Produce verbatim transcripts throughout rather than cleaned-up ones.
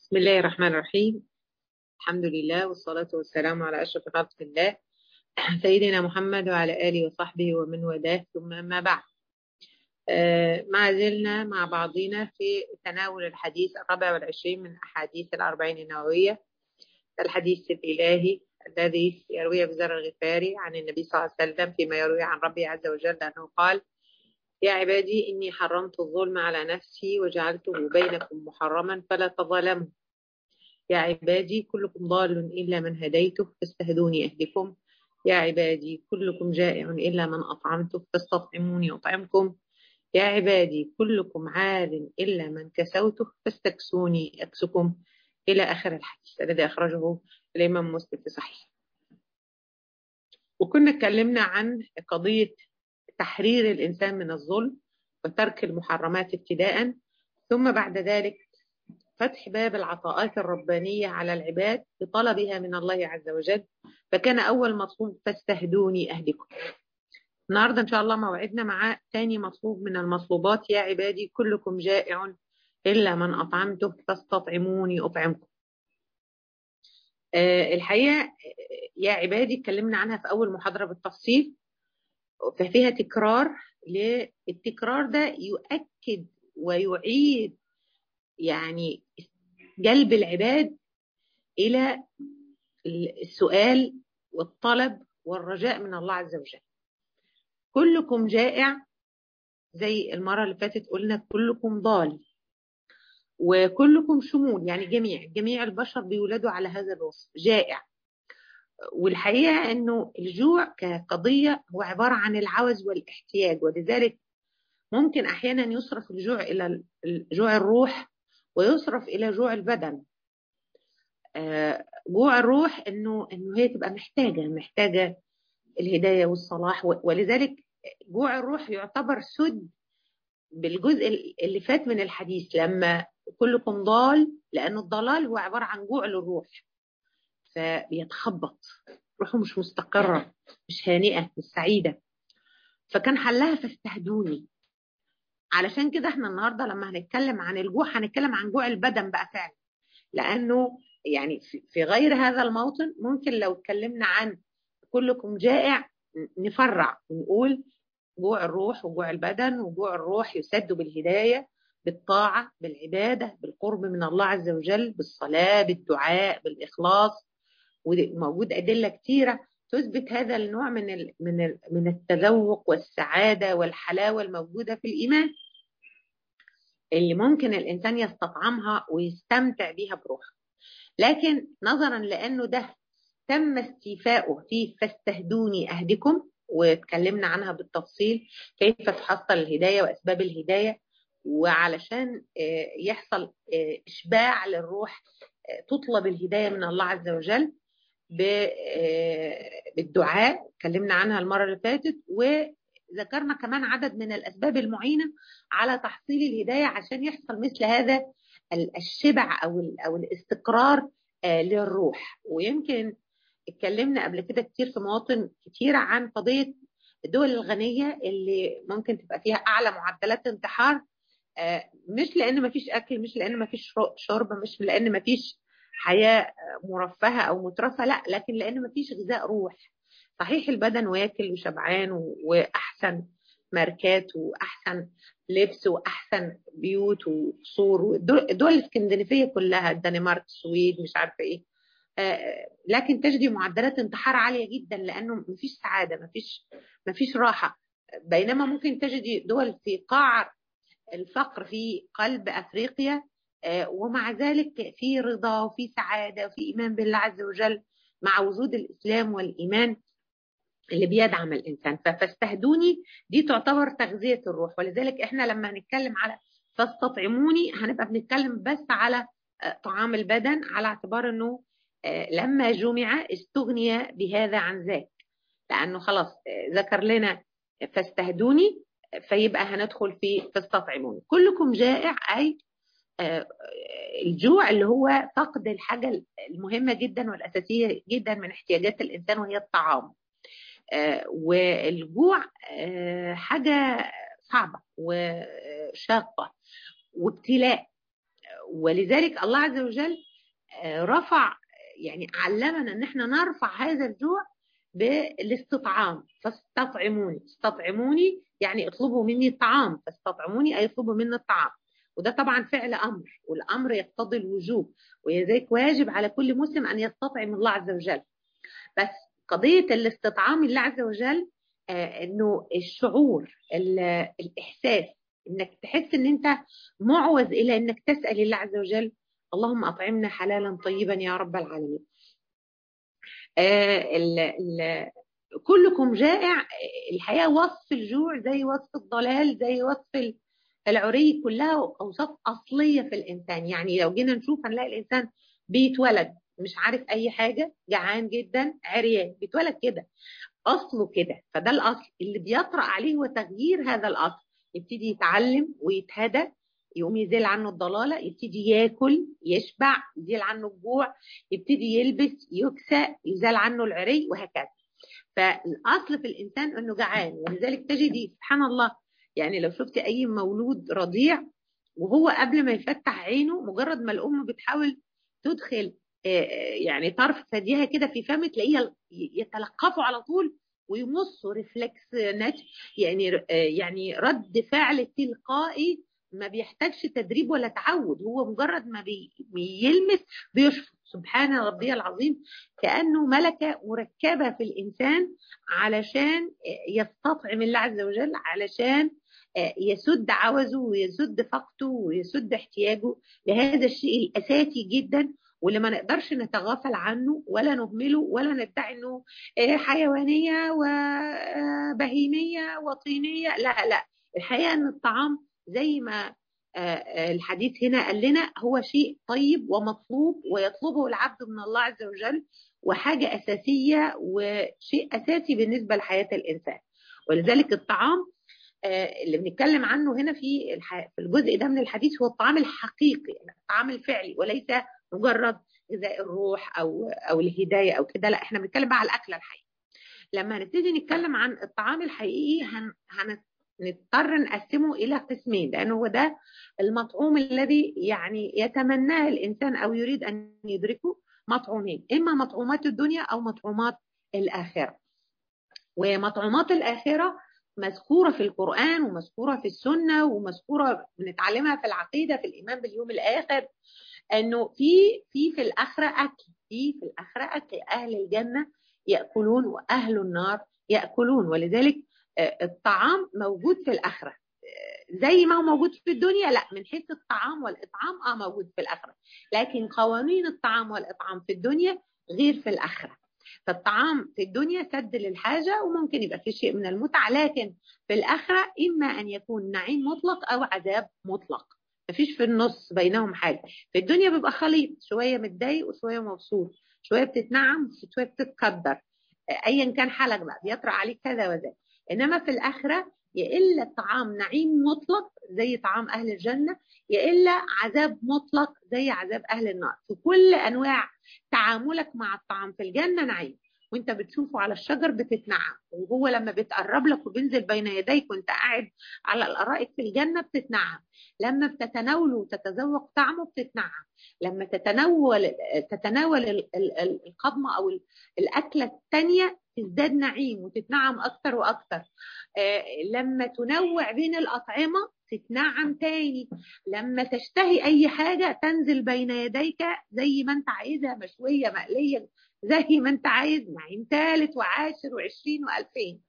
بسم الله الرحمن الرحيم. الحمد لله والصلاة والسلام على أشرف خلق الله سيدنا محمد وعلى آله وصحبه ومن والاه، ثم أما بعد. آه ما زلنا مع بعضنا في تناول الحديث الرابع والعشرين من أحاديث الأربعين النووية، الحديث الإلهي الذي يروي أبو ذر الغفاري عن النبي صلى الله عليه وسلم فيما يروي عن ربه عز وجل أنه قال: يا عبادي إني حرمت الظلم على نفسي وجعلته بينكم محرما فلا تظلموا. يا عبادي كلكم ضال إلا من هديته فاستهدوني أهدكم. يا عبادي كلكم جائع إلا من أطعمته فاستطعموني أطعمكم. يا عبادي كلكم عار إلا من كسوته فاستكسوني أكسكم، إلى آخر الحديث الذي أخرجه الإمام مسلم في صحيح. وكنا اتكلمنا عن قضية تحرير الإنسان من الظلم وترك المحرمات ابتداء، ثم بعد ذلك فتح باب العطاءات الربانية على العباد بطلبها من الله عز وجل، فكان أول مطلوب فاستهدوني أهدكم. النهاردة إن شاء الله موعدنا مع ثاني مطلوب من المطلوبات: يا عبادي كلكم جائع إلا من أطعمته فاستطعموني أطعمكم. أه الحقيقة يا عبادي اتكلمنا عنها في أول محاضرة بالتفصيل، ففيها تكرار. للتكرار ده يؤكد ويعيد يعني جلب العباد إلى السؤال والطلب والرجاء من الله عز وجل. كلكم جائع، زي المرة اللي فاتت قلنا كلكم ضال، وكلكم شمول يعني جميع جميع البشر بيولدوا على هذا الوصف جائع. والحقيقة أنه الجوع كقضية هو عبارة عن العوز والاحتياج، ولذلك ممكن أحيانا يصرف الجوع إلى جوع الروح ويصرف إلى جوع البدن. جوع الروح انه انه هي تبقى محتاجه محتاجه الهدايه والصلاح، ولذلك جوع الروح يعتبر سد بالجزء اللي فات من الحديث لما كلكم ضال، لانه الضلال هو عباره عن جوع للروح، فبيتخبط روحه، مش مستقره، مش هانئه، مش سعيده، فكان حلها فاستهدوني. علشان كده احنا النهارده لما هنتكلم عن الجوع هنتكلم عن جوع البدن بقى فعلا، لأنه يعني في غير هذا الموطن ممكن لو اتكلمنا عن كلكم جائع نفرع ونقول جوع الروح وجوع البدن. وجوع الروح يسد بالهداية، بالطاعة، بالعبادة، بالقرب من الله عز وجل، بالصلاة، بالدعاء، بالإخلاص. وموجود أدلة كثيرة تثبت هذا النوع من ال من ال من التذوق والسعادة والحلاوة الموجودة في الإيمان، اللي ممكن الإنسان يستطعمها ويستمتع بيها بروحه. لكن نظرا لأنه ده تم استيفاؤه في فاستهدوني أهدكم، واتكلمنا عنها بالتفصيل كيف تحصل الهداية وأسباب الهداية، وعلشان يحصل إشباع للروح تطلب الهداية من الله عز وجل بالدعاء، اتكلمنا عنها المرة اللي فاتت. وذكرنا كمان عدد من الأسباب المعينة على تحصيل الهداية عشان يحصل مثل هذا الشبع أو أو الاستقرار للروح. ويمكن اتكلمنا قبل كده كتير في مواطن كتيرة عن قضية الدول الغنية اللي ممكن تبقى فيها أعلى معدلات انتحار، مش لأن مفيش أكل، مش لأن مفيش شرب، مش لأن مفيش حياة مرفهة أو مترفة، لا، لكن لأن مفيش غذاء روح. صحيح البدن واكل وشبعان وأحسن ماركات وأحسن لبس وأحسن بيوت وقصور، الدول الاسكندنافية كلها، الدنمارك، السويد، مش عارفة إيه، لكن تجدي معدلات انتحار عالية جدا لأنه مفيش سعادة، مفيش مفيش راحة. بينما ممكن تجدي دول في قاع الفقر في قلب أفريقيا ومع ذلك في رضا وفي سعادة وفي إيمان بالله عز وجل، مع وجود الإسلام والإيمان اللي بيدعم الإنسان. فاستهدوني دي تعتبر تغذية الروح، ولذلك إحنا لما هنتكلم على فاستطعموني هنبقى بنتكلم بس على طعام البدن، على اعتبار أنه لما جمع استغني بهذا عن ذاك، لأنه خلاص ذكر لنا فاستهدوني، فيبقى هندخل في فاستطعموني. كلكم جائع، أي الجوع اللي هو فقد الحاجة المهمة جدا والأساسية جدا من احتياجات الإنسان، وهي الطعام. والجوع حاجة صعبة وشاقة وابتلاء، ولذلك الله عز وجل رفع، يعني علمنا ان احنا نرفع هذا الجوع بالاستطعام. فاستطعموني، استطعموني يعني اطلبوا مني الطعام، فاستطعموني اي اطلبوا مني الطعام. وده طبعا فعل امر، والامر يقتضي الوجوب، ولذلك واجب على كل مسلم ان يستطعم الله عز وجل. بس قضيه الاستطعام الله عز وجل آه انه الشعور، الاحساس، انك تحس ان انت معوز الى انك تسال الله عز وجل اللهم اطعمنا حلالا طيبا يا رب العالمين. آه ال ال كلكم جائع. الحقيقه وصف الجوع زي وصف الضلال، زي وصف العري، كلها اوصاف اصليه في الانسان. يعني لو جينا نشوف هنلاقي الانسان بيتولد مش عارف اي حاجه، جعان جدا، عريان، بيتولد كده، اصله كده. فده الاصل اللي بيطرأ عليه هو تغيير هذا الاصل، يبتدي يتعلم ويتهدى، يقوم يزيل عنه الضلاله، يبتدي ياكل يشبع، يزيل عنه الجوع، يبتدي يلبس يكسى، يزال عنه العري، وهكذا. فالاصل في الانسان انه جعان. ولذلك تجدي سبحان الله، يعني لو شفت اي مولود رضيع وهو قبل ما يفتح عينه، مجرد ما الام بتحاول تدخل يعني طرف ثديها كده في فمه، تلاقيه يتلقفوا على طول ويمصوا ريفلكس ناتج، يعني يعني رد فعل تلقائي ما بيحتاجش تدريب ولا تعود. هو مجرد ما بي بيلمس بيشفط. سبحان ربي العظيم، كأنه ملكة مركبة في الإنسان علشان يستطعم الله عز وجل، علشان يسد عوزه ويسد فقته ويسد احتياجه لهذا الشيء الأساسي جدا، واللي ما نقدرش نتغافل عنه ولا نهمله ولا ندعي انه حيوانية وبهيمية وطينية. لا لا، الحقيقة ان الطعام زي ما الحديث هنا قال لنا هو شيء طيب ومطلوب، ويطلبه العبد من الله عز وجل، وحاجة أساسية وشيء أساسي بالنسبة لحياة الإنسان. ولذلك الطعام اللي بنتكلم عنه هنا في في الجزء ده من الحديث هو الطعام الحقيقي، الطعام الفعلي، وليس مجرد غذاء الروح او او الهدايه او كده. لا، احنا بنتكلم بقى على الاكل الحقيقي. لما نبتدي نتكلم عن الطعام الحقيقي هن هنضطر نقسمه الى قسمين، لانه هو ده المطعوم الذي يعني يتمناه الانسان او يريد ان يدركه. مطعومين، اما مطعومات الدنيا او مطعومات الاخره. ومطعومات الاخره مذكورة في القرآن ومذكورة في السنة ومذكورة بنتعلمها في العقيدة، في الإيمان باليوم الآخر، أنه في في في الآخرة أكل، في في الآخرة أكل. أهل الجنة يأكلون وأهل النار يأكلون. ولذلك الطعام موجود في الآخرة زي ما هو موجود في الدنيا. لا، من حيث الطعام والإطعام آه موجود في الآخرة، لكن قوانين الطعام والإطعام في الدنيا غير في الآخرة. فالطعام في الدنيا سد للحاجة وممكن يبقى في شيء من المتعة، لكن في الآخرة إما أن يكون نعيم مطلق أو عذاب مطلق، مفيش في النص بينهم حاجة. في الدنيا بيبقى خليط، شوية متضايق وشوية مبسوط، شوية بتتنعم وشوية بتتقدر، أيا كان حالك بقى بيطرأ عليك كذا وذا. إنما في الآخرة يا إلا طعام نعيم مطلق زي طعام أهل الجنة، يا إلا عذاب مطلق زي عذاب أهل النار. في كل أنواع تعاملك مع الطعام، في الجنة نعيم وانت بتشوفه على الشجر بتتنعم، وهو لما بتقرب لك وبينزل بين يديك وانت قاعد على الارائك في الجنه بتتنعم، لما بتتناوله وتتذوق طعمه بتتنعم، لما تتناول تتناول القضمه او الاكله الثانيه تزداد نعيم وتتنعم اكثر واكثر. لما تنوع بين الاطعمه تتنعم تاني، لما تشتهي اي حاجه تنزل بين يديك زي ما انت عايزها، مشويه مقليه زي ما انت عايز، نعيم ثالث وعاشر وعشرين والفين.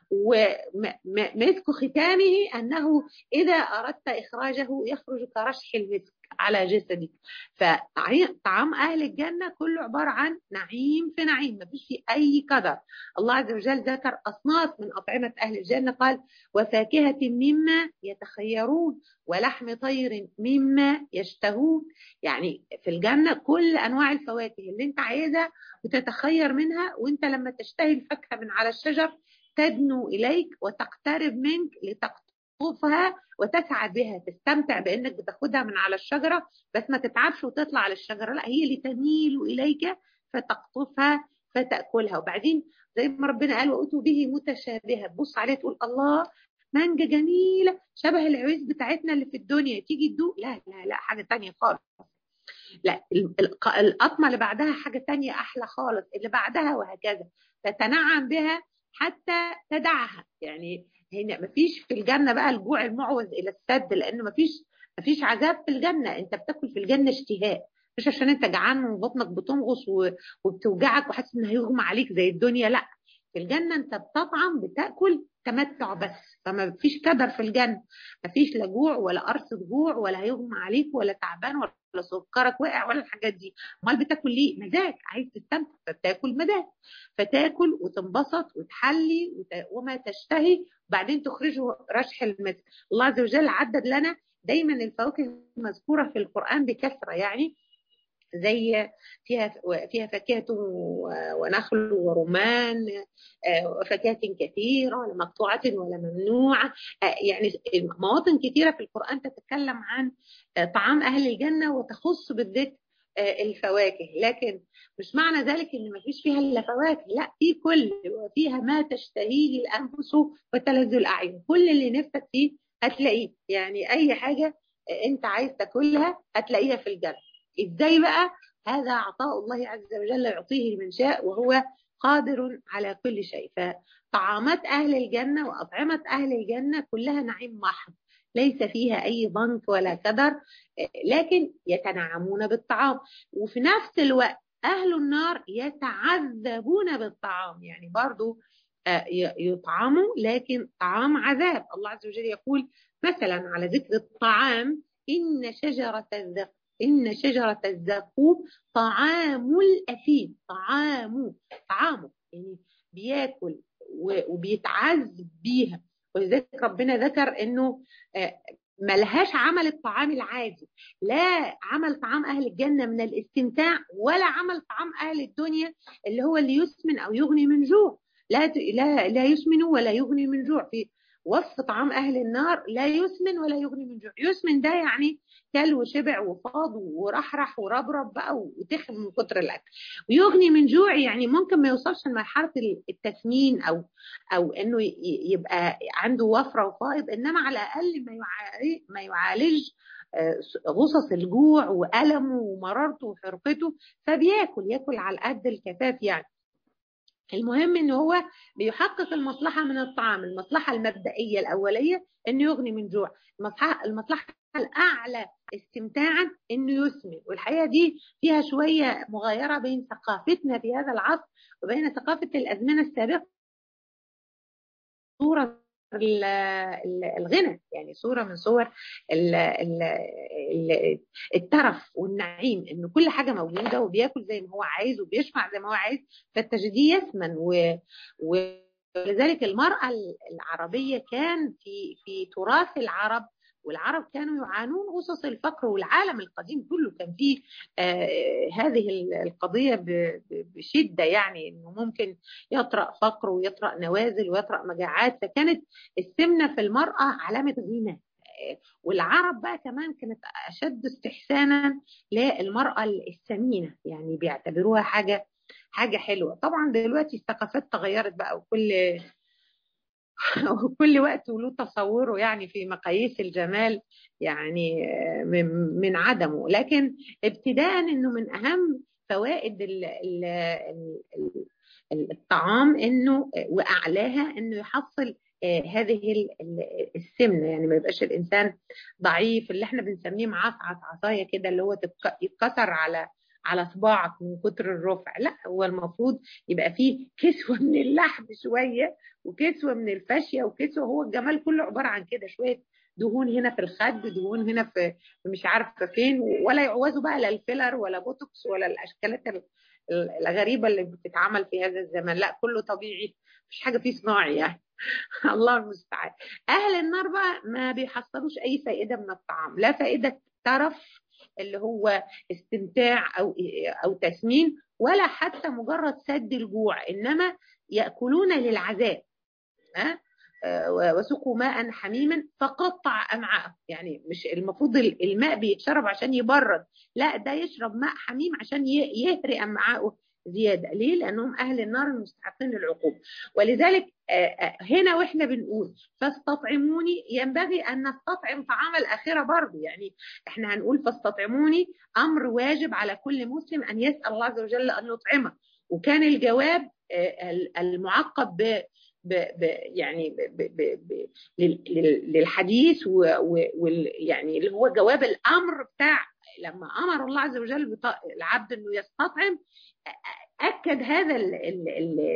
ومسك ختامه انه اذا اردت اخراجه يخرج كرشح المسك على جسدك. فطعام اهل الجنه كله عباره عن نعيم في نعيم، ما فيش فيه اي قدر. الله عز وجل ذكر اصناف من اطعمه اهل الجنه، قال وفاكهه مما يتخيرون ولحم طير مما يشتهون. يعني في الجنه كل انواع الفواكه اللي انت عايزها وتتخير منها، وانت لما تشتهي الفاكهه من على الشجر تدنو إليك وتقترب منك لتقطفها وتسعد بها، تستمتع بأنك بتاخدها من على الشجرة، بس ما تتعبش وتطلع على الشجرة، لا هي اللي تميل إليك فتقطفها فتأكلها. وبعدين زي ما ربنا قال وأتوا به متشابهة، تبص عليه تقول الله مانجا جميله شبه العويس بتاعتنا اللي في الدنيا، تيجي تدوق لا لا لا حاجه تانية خالص. لا القطمه اللي بعدها حاجه تانية احلى خالص، اللي بعدها وهكذا، تتنعم بها حتى تدعها. يعني هنا مفيش في الجنه بقى الجوع المعوز الى السد، لانه مفيش مفيش عذاب في الجنه. انت بتاكل في الجنه اشتهاء، مش عشان انت جعان وبطنك بتنغص وبتوجعك وحاسس ان هيغمى عليك زي الدنيا. لا، في الجنه انت بتطعم بتاكل تمتع بس، فما فيش كدر في الجنه، ما فيش لا جوع ولا قرص جوع ولا هيغمى عليك ولا تعبان ولا سكرك واقع ولا الحاجات دي. امال بتاكل ليه؟ مزاج، عايز تستمتع فبتاكل مزاج، فتاكل وتنبسط وتحلي وما تشتهي، وبعدين تخرجه رشح المسك. الله عز وجل عدد لنا دايما الفواكه المذكوره في القران بكثره، يعني زي فيها فيها فاكهة ونخل ورمان وفاكهة كثيرة ولا مقطوعة ولا ممنوعة. يعني مواطن كثيرة في القرآن تتكلم عن طعام أهل الجنة وتخص بالذكر الفواكه، لكن مش معنى ذلك ان ما فيش فيها الا فواكه، لا، في كل وفيها ما تشتهيه الانفس وتلذ الاعين، كل اللي نفسك فيه هتلاقيه. يعني اي حاجة انت عايز تاكلها هتلاقيها في الجنة. ازاي بقى؟ هذا عطاء الله عز وجل يعطيه لمن شاء وهو قادر على كل شيء. فطعامات اهل الجنه واطعمه اهل الجنه كلها نعيم محض، ليس فيها اي ضنك ولا كدر، لكن يتنعمون بالطعام. وفي نفس الوقت اهل النار يتعذبون بالطعام، يعني برضو يطعموا لكن طعام عذاب. الله عز وجل يقول مثلا على ذكر الطعام: إن شجرة الزقوم إن شجرة الزقوم طعام الأثيم. طعامه طعامه يعني بياكل وبيتعذب بيها. ولذلك ربنا ذكر إنه ملهاش عمل الطعام العادي، لا عمل طعام أهل الجنة من الاستمتاع، ولا عمل طعام أهل الدنيا اللي هو اللي يسمن أو يغني من جوع. لا لا لا يسمن ولا يغني من جوع. في وصف طعام أهل النار لا يسمن ولا يغني من جوع. يسمن ده يعني كل وشبع وفاض ورحرح وربرب بقى وتخن من كتر الأكل. ويغني من جوع يعني ممكن ما يوصلش لمرحلة التسمين أو أو إنه يبقى عنده وفرة وفائض، إنما على الأقل ما يعالج ما يعالج غصص الجوع وألمه ومرارته وحرقته، فبياكل ياكل على قد الكفاف يعني. المهم ان هو بيحقق المصلحه من الطعام، المصلحه المبدئيه الاوليه انه يغني من جوع، المصلحه المصلحه الاعلى استمتاعا انه يسمن. والحقيقه دي فيها شويه مغايره بين ثقافتنا في هذا العصر وبين ثقافه الازمنه السابقه. صوره الغنى، يعني صورة من صور الترف والنعيم، انه كل حاجة موجودة وبياكل زي ما هو عايز وبيشبع زي ما هو عايز، فالتجديد يثمن. ولذلك المرأة العربية كان في في تراث العرب، والعرب كانوا يعانون غصص الفقر، والعالم القديم كله كان فيه آه هذه القضية بشدة، يعني انه ممكن يطرأ فقر ويطرأ نوازل ويطرأ مجاعات، فكانت السمنة في المرأة علامة زينة. والعرب بقى كمان كانت أشد استحسانا للمرأة السمينة، يعني بيعتبروها حاجة حاجة حلوة. طبعا دلوقتي الثقافات تغيرت بقى، وكل وكل وقت وله تصوره يعني في مقاييس الجمال، يعني من عدمه. لكن ابتداء انه من اهم فوائد الطعام انه واعلاها انه يحصل هذه السمنه، يعني ما يبقاش الانسان ضعيف اللي احنا بنسميه معصعص عصايه كده، اللي هو يتكسر على على صباعك من كتر الرفع. لا، هو المفروض يبقى فيه كسوه من اللحم شويه وكسوه من الفاشيه وكسوه. هو الجمال كله عباره عن كده، شويه دهون هنا في الخد، دهون هنا في مش عارفه فين، ولا يعوزوا بقى لا الفيلر ولا بوتوكس ولا الاشكالات الغريبه اللي بتتعمل في هذا الزمان. لا، كله طبيعي، مش حاجه فيه صناعي يعني. الله المستعان. اهل النار بقى ما بيحصلوش اي فائده من الطعام، لا فائده ترف اللي هو استمتاع او او تسمين، ولا حتى مجرد سد الجوع، انما ياكلون للعذاب. ها وسقوا ماء حميما فقطع امعاءه. يعني مش المفروض الماء بيتشرب عشان يبرد، لا، ده يشرب ماء حميم عشان يهري امعاءه زياده. ليه؟ لانهم اهل النار المستحقين للعقوبه. ولذلك هنا واحنا بنقول فاستطعموني ينبغي ان نستطعم طعام الاخره برضه. يعني احنا هنقول فاستطعموني امر واجب على كل مسلم ان يسال الله عز وجل ان يطعمه. وكان الجواب المعقب ب ب ب يعني ب ب ب للحديث ويعني اللي هو جواب الامر بتاع لما امر الله عز وجل العبد انه يستطعم، اكد هذا ال ال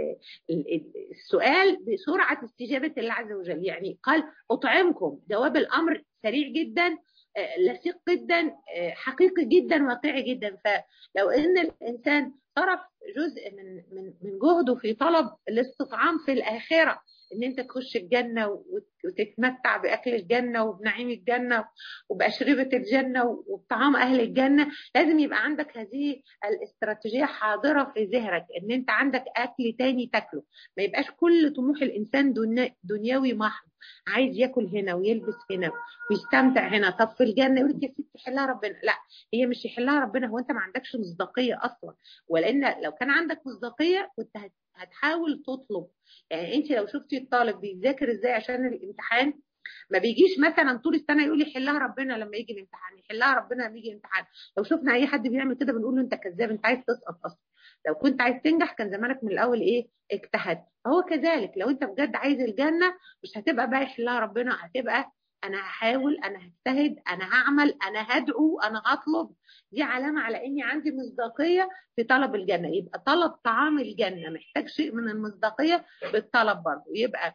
ال السؤال بسرعه استجابه الله عز وجل. يعني قال اطعمكم، جواب الامر سريع جدا، لصيق جدا، حقيقي جدا، واقعي جدا. فلو ان الانسان صرف جزء من من من جهده في طلب الاستطعام في الاخره، ان انت تخش الجنه وتتمتع باكل الجنه وبنعيم الجنه وباشربه الجنه وبطعام اهل الجنه، لازم يبقى عندك هذه الاستراتيجيه حاضره في ذهنك، ان انت عندك اكل تاني تاكله. ما يبقاش كل طموح الانسان دنيوي محض، عايز ياكل هنا ويلبس هنا ويستمتع هنا. طب في الجنه يقول لك يا ستي يحلها ربنا. لا، هي مش يحلها ربنا، هو انت ما عندكش مصداقيه اصلا. ولان لو كان عندك مصداقيه كنت هتحاول تطلب. يعني انت لو شفتي الطالب بيذاكر ازاي عشان الامتحان، ما بيجيش مثلا طول السنه يقول يحلها ربنا لما يجي الامتحان، يحلها ربنا لما يجي الامتحان. لو شفنا اي حد بيعمل كده بنقول له انت كذاب، انت عايز تسقط اصلا. لو كنت عايز تنجح كان زمانك من الاول ايه اجتهد. فهو كذلك لو انت بجد عايز الجنه مش هتبقى بقى يحلها ربنا، هتبقى انا هحاول، انا هجتهد، انا هعمل، انا هدعو، انا هطلب. دي علامه على اني عندي مصداقيه في طلب الجنه. يبقى طلب طعام الجنه محتاج شيء من المصداقيه بالطلب برضه. يبقى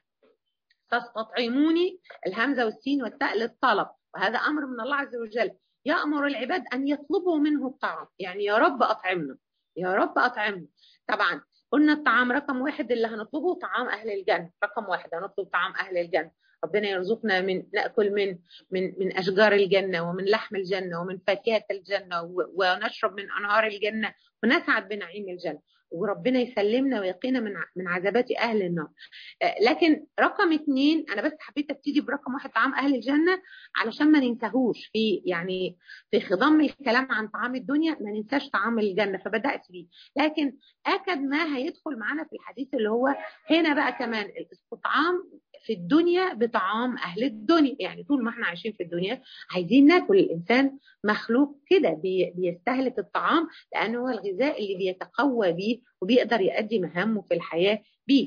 تستطعموني، الهمزه والسين والتاء للطلب، وهذا امر من الله عز وجل يأمر العباد ان يطلبوا منه الطعام. يعني يا رب اطعمنا، يا رب اطعمنا. طبعا قلنا الطعام رقم واحد اللي هنطلبه طعام اهل الجنه، رقم واحد هنطلب طعام اهل الجنه. ربنا يرزقنا من ناكل من من من اشجار الجنه ومن لحم الجنه ومن فاكهه الجنه ونشرب من انهار الجنه ونسعد بنعيم الجنه، وربنا يسلمنا ويقينا من من عذابات اهل النار. لكن رقم اثنين انا بس حبيت ابتدي برقم واحد طعام اهل الجنه علشان ما ننساهوش في يعني في خضم الكلام عن طعام الدنيا، ما ننساش طعام الجنه، فبدات بيه. لكن اكد ما هيدخل معانا في الحديث اللي هو هنا بقى كمان الاستطعام في الدنيا بطعام اهل الدنيا. يعني طول ما احنا عايشين في الدنيا عايزين ناكل. الانسان مخلوق كده بيستهلك الطعام لانه هو الغذاء اللي بيتقوى بيه وبيقدر يؤدي مهامه في الحياه بيه.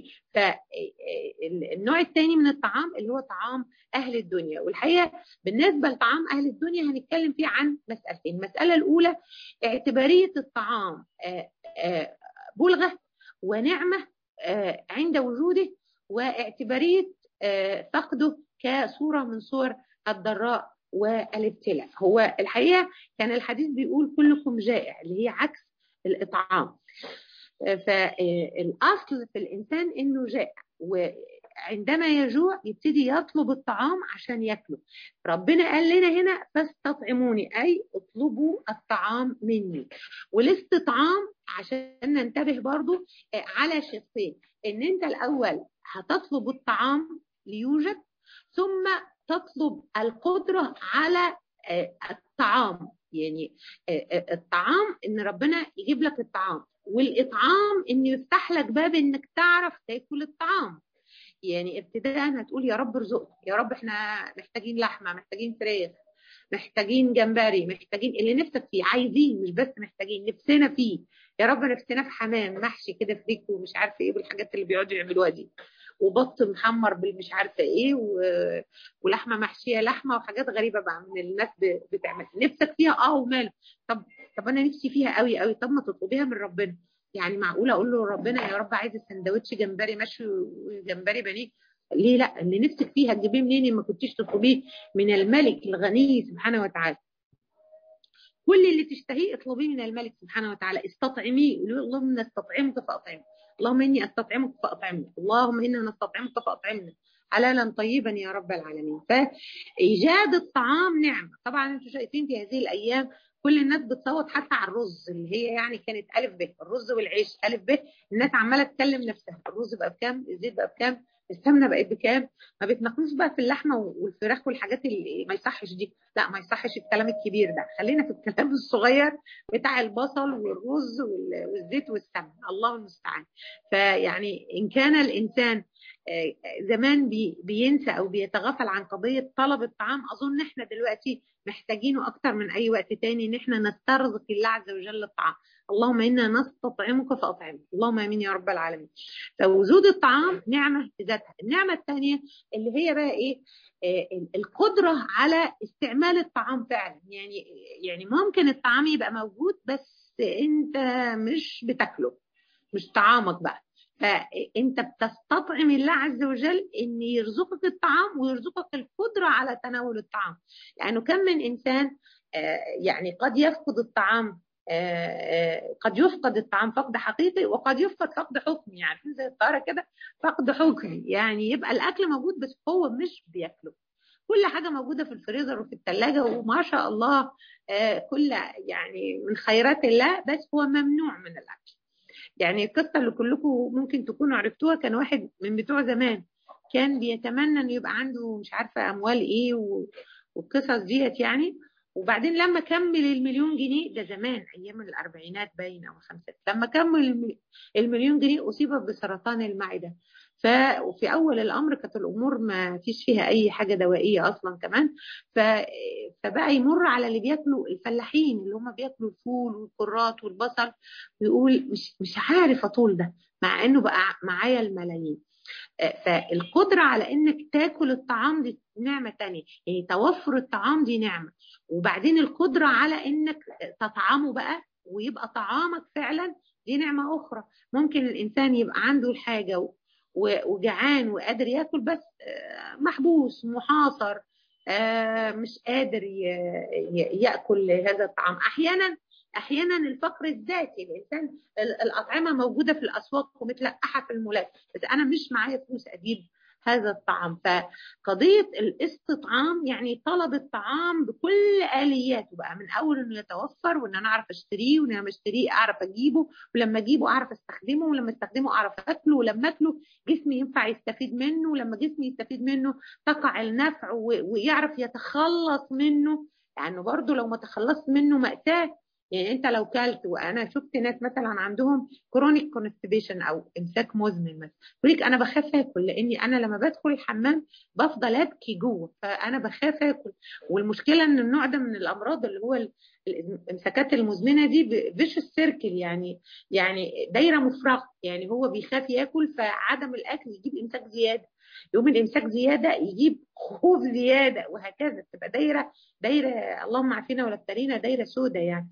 فالنوع الثاني من الطعام اللي هو طعام اهل الدنيا. والحقيقه بالنسبه لطعام اهل الدنيا هنتكلم فيه عن مسألتين. المساله الاولى اعتباريه الطعام بلغه ونعمه عند وجوده، واعتباريه فقده كصوره من صور الضراء والابتلاء. هو الحقيقه كان الحديث بيقول كلكم جائع، اللي هي عكس الاطعام. فالاصل في الانسان انه جائع، وعندما يجوع يبتدي يطلب الطعام عشان ياكله. ربنا قال لنا هنا فاستطعموني، اي اطلبوا الطعام مني. والاستطعام عشان ننتبه برضو على شقين، ان انت الاول هتطلب الطعام ليوجد، ثم تطلب القدرة على الطعام. يعني الطعام ان ربنا يجيب لك الطعام، والاطعام انه يفتح لك باب انك تعرف تاكل الطعام. يعني ابتداء هتقول يا رب ارزقنا، يا رب احنا محتاجين لحمه، محتاجين فراخ، محتاجين جمبري، محتاجين اللي نفسك فيه، عايزين مش بس محتاجين، نفسنا فيه. يا رب نفسنا في حمام محشي كده فريك ومش عارفه ايه بالحاجات اللي بيقعدوا يعملوها دي، وبط محمر بالمش عارفه ايه و... ولحمه محشيه لحمه وحاجات غريبه بقى من الناس بتعمل نفسك فيها. اه وماله. طب طب انا نفسي فيها قوي قوي، طب ما تطلبيها من ربنا. يعني معقوله اقول له ربنا يا رب عايز السندوتش جمبري مشوي وجمبري بانيه؟ ليه لا؟ اللي نفسك فيها تجيبيه منين ما كنتيش تطلبيه من الملك الغني سبحانه وتعالى؟ كل اللي تشتهيه اطلبيه من الملك سبحانه وتعالى. استطعميه، قولوا اللهم نستطعمك فاطعمنا، اللهم اني استطعمك فاطعمنا، اللهم انا نستطعمك فاطعمنا حلالا طيبا يا رب العالمين. فايجاد الطعام نعمه. طبعا انتم شايفين في هذه الايام كل الناس بتصوت حتى على الرز اللي هي يعني كانت الف ب، الرز والعيش الف ب، الناس عماله تكلم نفسها الرز بقى بكام، الزيت بقى بكام، السمنه بقت بكام؟ ما بتناقنوش بقى في اللحمه والفراخ والحاجات اللي ما يصحش دي، لا ما يصحش الكلام الكبير ده، خلينا في الكلام الصغير بتاع البصل والرز والزيت والسمن، الله المستعان. فيعني ان كان الانسان زمان بي بينسى او بيتغافل عن قضيه طلب الطعام، اظن احنا دلوقتي محتاجينه اكتر من اي وقت تاني، ان احنا نسترزق الله عز وجل الطعام. اللهم انا نستطعمك فاطعمك، اللهم امين يا رب العالمين. فوجود الطعام نعمه بذاتها. النعمه الثانيه اللي هي بقى ايه؟ آه القدره على استعمال الطعام فعلا. يعني يعني ممكن الطعام يبقى موجود بس انت مش بتاكله، مش طعامك بقى، فانت بتستطعم الله عز وجل ان يرزقك الطعام ويرزقك القدره على تناول الطعام. لانه كم من انسان آه يعني قد يفقد الطعام، آه قد يفقد الطعام فقد حقيقي، وقد يفقد فقد حكمي، يعني زي الطاره كده، فقد حكمي، يعني يبقى الاكل موجود بس هو مش بياكله. كل حاجه موجوده في الفريزر وفي الثلاجه وما شاء الله، آه كل يعني من خيرات الله، بس هو ممنوع من الاكل. يعني القصه اللي كلكم ممكن تكونوا عرفتوها، كان واحد من بتوع زمان كان بيتمنى انه يبقى عنده مش عارفه اموال ايه والقصص ديت يعني، وبعدين لما كمل المليون جنيه ده زمان ايام الاربعينات باين او خمسة، لما كمل المليون جنيه اصيب بسرطان المعده. ففي اول الامر كانت الامور ما فيش فيها اي حاجه دوائيه اصلا كمان. ف فبقى يمر على اللي بياكلوا الفلاحين اللي هم بياكلوا الفول والكرات والبصل، ويقول مش مش عارف اطول ده مع انه بقى معايا الملايين. فالقدرة على انك تاكل الطعام دي نعمة تانية، يعني توفر الطعام دي نعمة، وبعدين القدرة على انك تطعمه بقى ويبقى طعامك فعلا دي نعمة اخرى. ممكن الانسان يبقى عنده الحاجة وجعان وقادر ياكل، بس محبوس محاصر، مش قادر ياكل هذا الطعام. احيانا احيانا الفقر الذاتي، الانسان الاطعمه موجوده في الاسواق ومتلقحه في المولات، بس انا مش معايا فلوس اجيب هذا الطعام. فقضيه الاستطعام يعني طلب الطعام بكل الياته بقى، من اول انه يتوفر وان انا اعرف اشتريه، وان انا بشتريه اعرف اجيبه، ولما اجيبه اعرف استخدمه، ولما استخدمه اعرف اكله، ولما اكله جسمي ينفع يستفيد منه، ولما جسمي يستفيد منه تقع النفع ويعرف يتخلص منه، لانه يعني برضه لو ما تخلصت منه مأساة. يعني انت لو كلت، وانا شفت ناس مثلا عندهم كرونيك كونستيبيشن او امساك مزمن مثلا، يقول لك انا بخاف اكل لاني انا لما بدخل الحمام بفضل ابكي جوه، فانا بخاف اكل. والمشكله ان النوع ده من الامراض اللي هو الامساكات المزمنه دي فيش السيركل، يعني يعني دايره مفرغه، يعني هو بيخاف ياكل فعدم الاكل يجيب امساك زياده، يوم الامساك زياده يجيب خوف زياده، وهكذا تبقى دايره دايره اللهم عافينا ولا ابتلينا، دايره سودة يعني.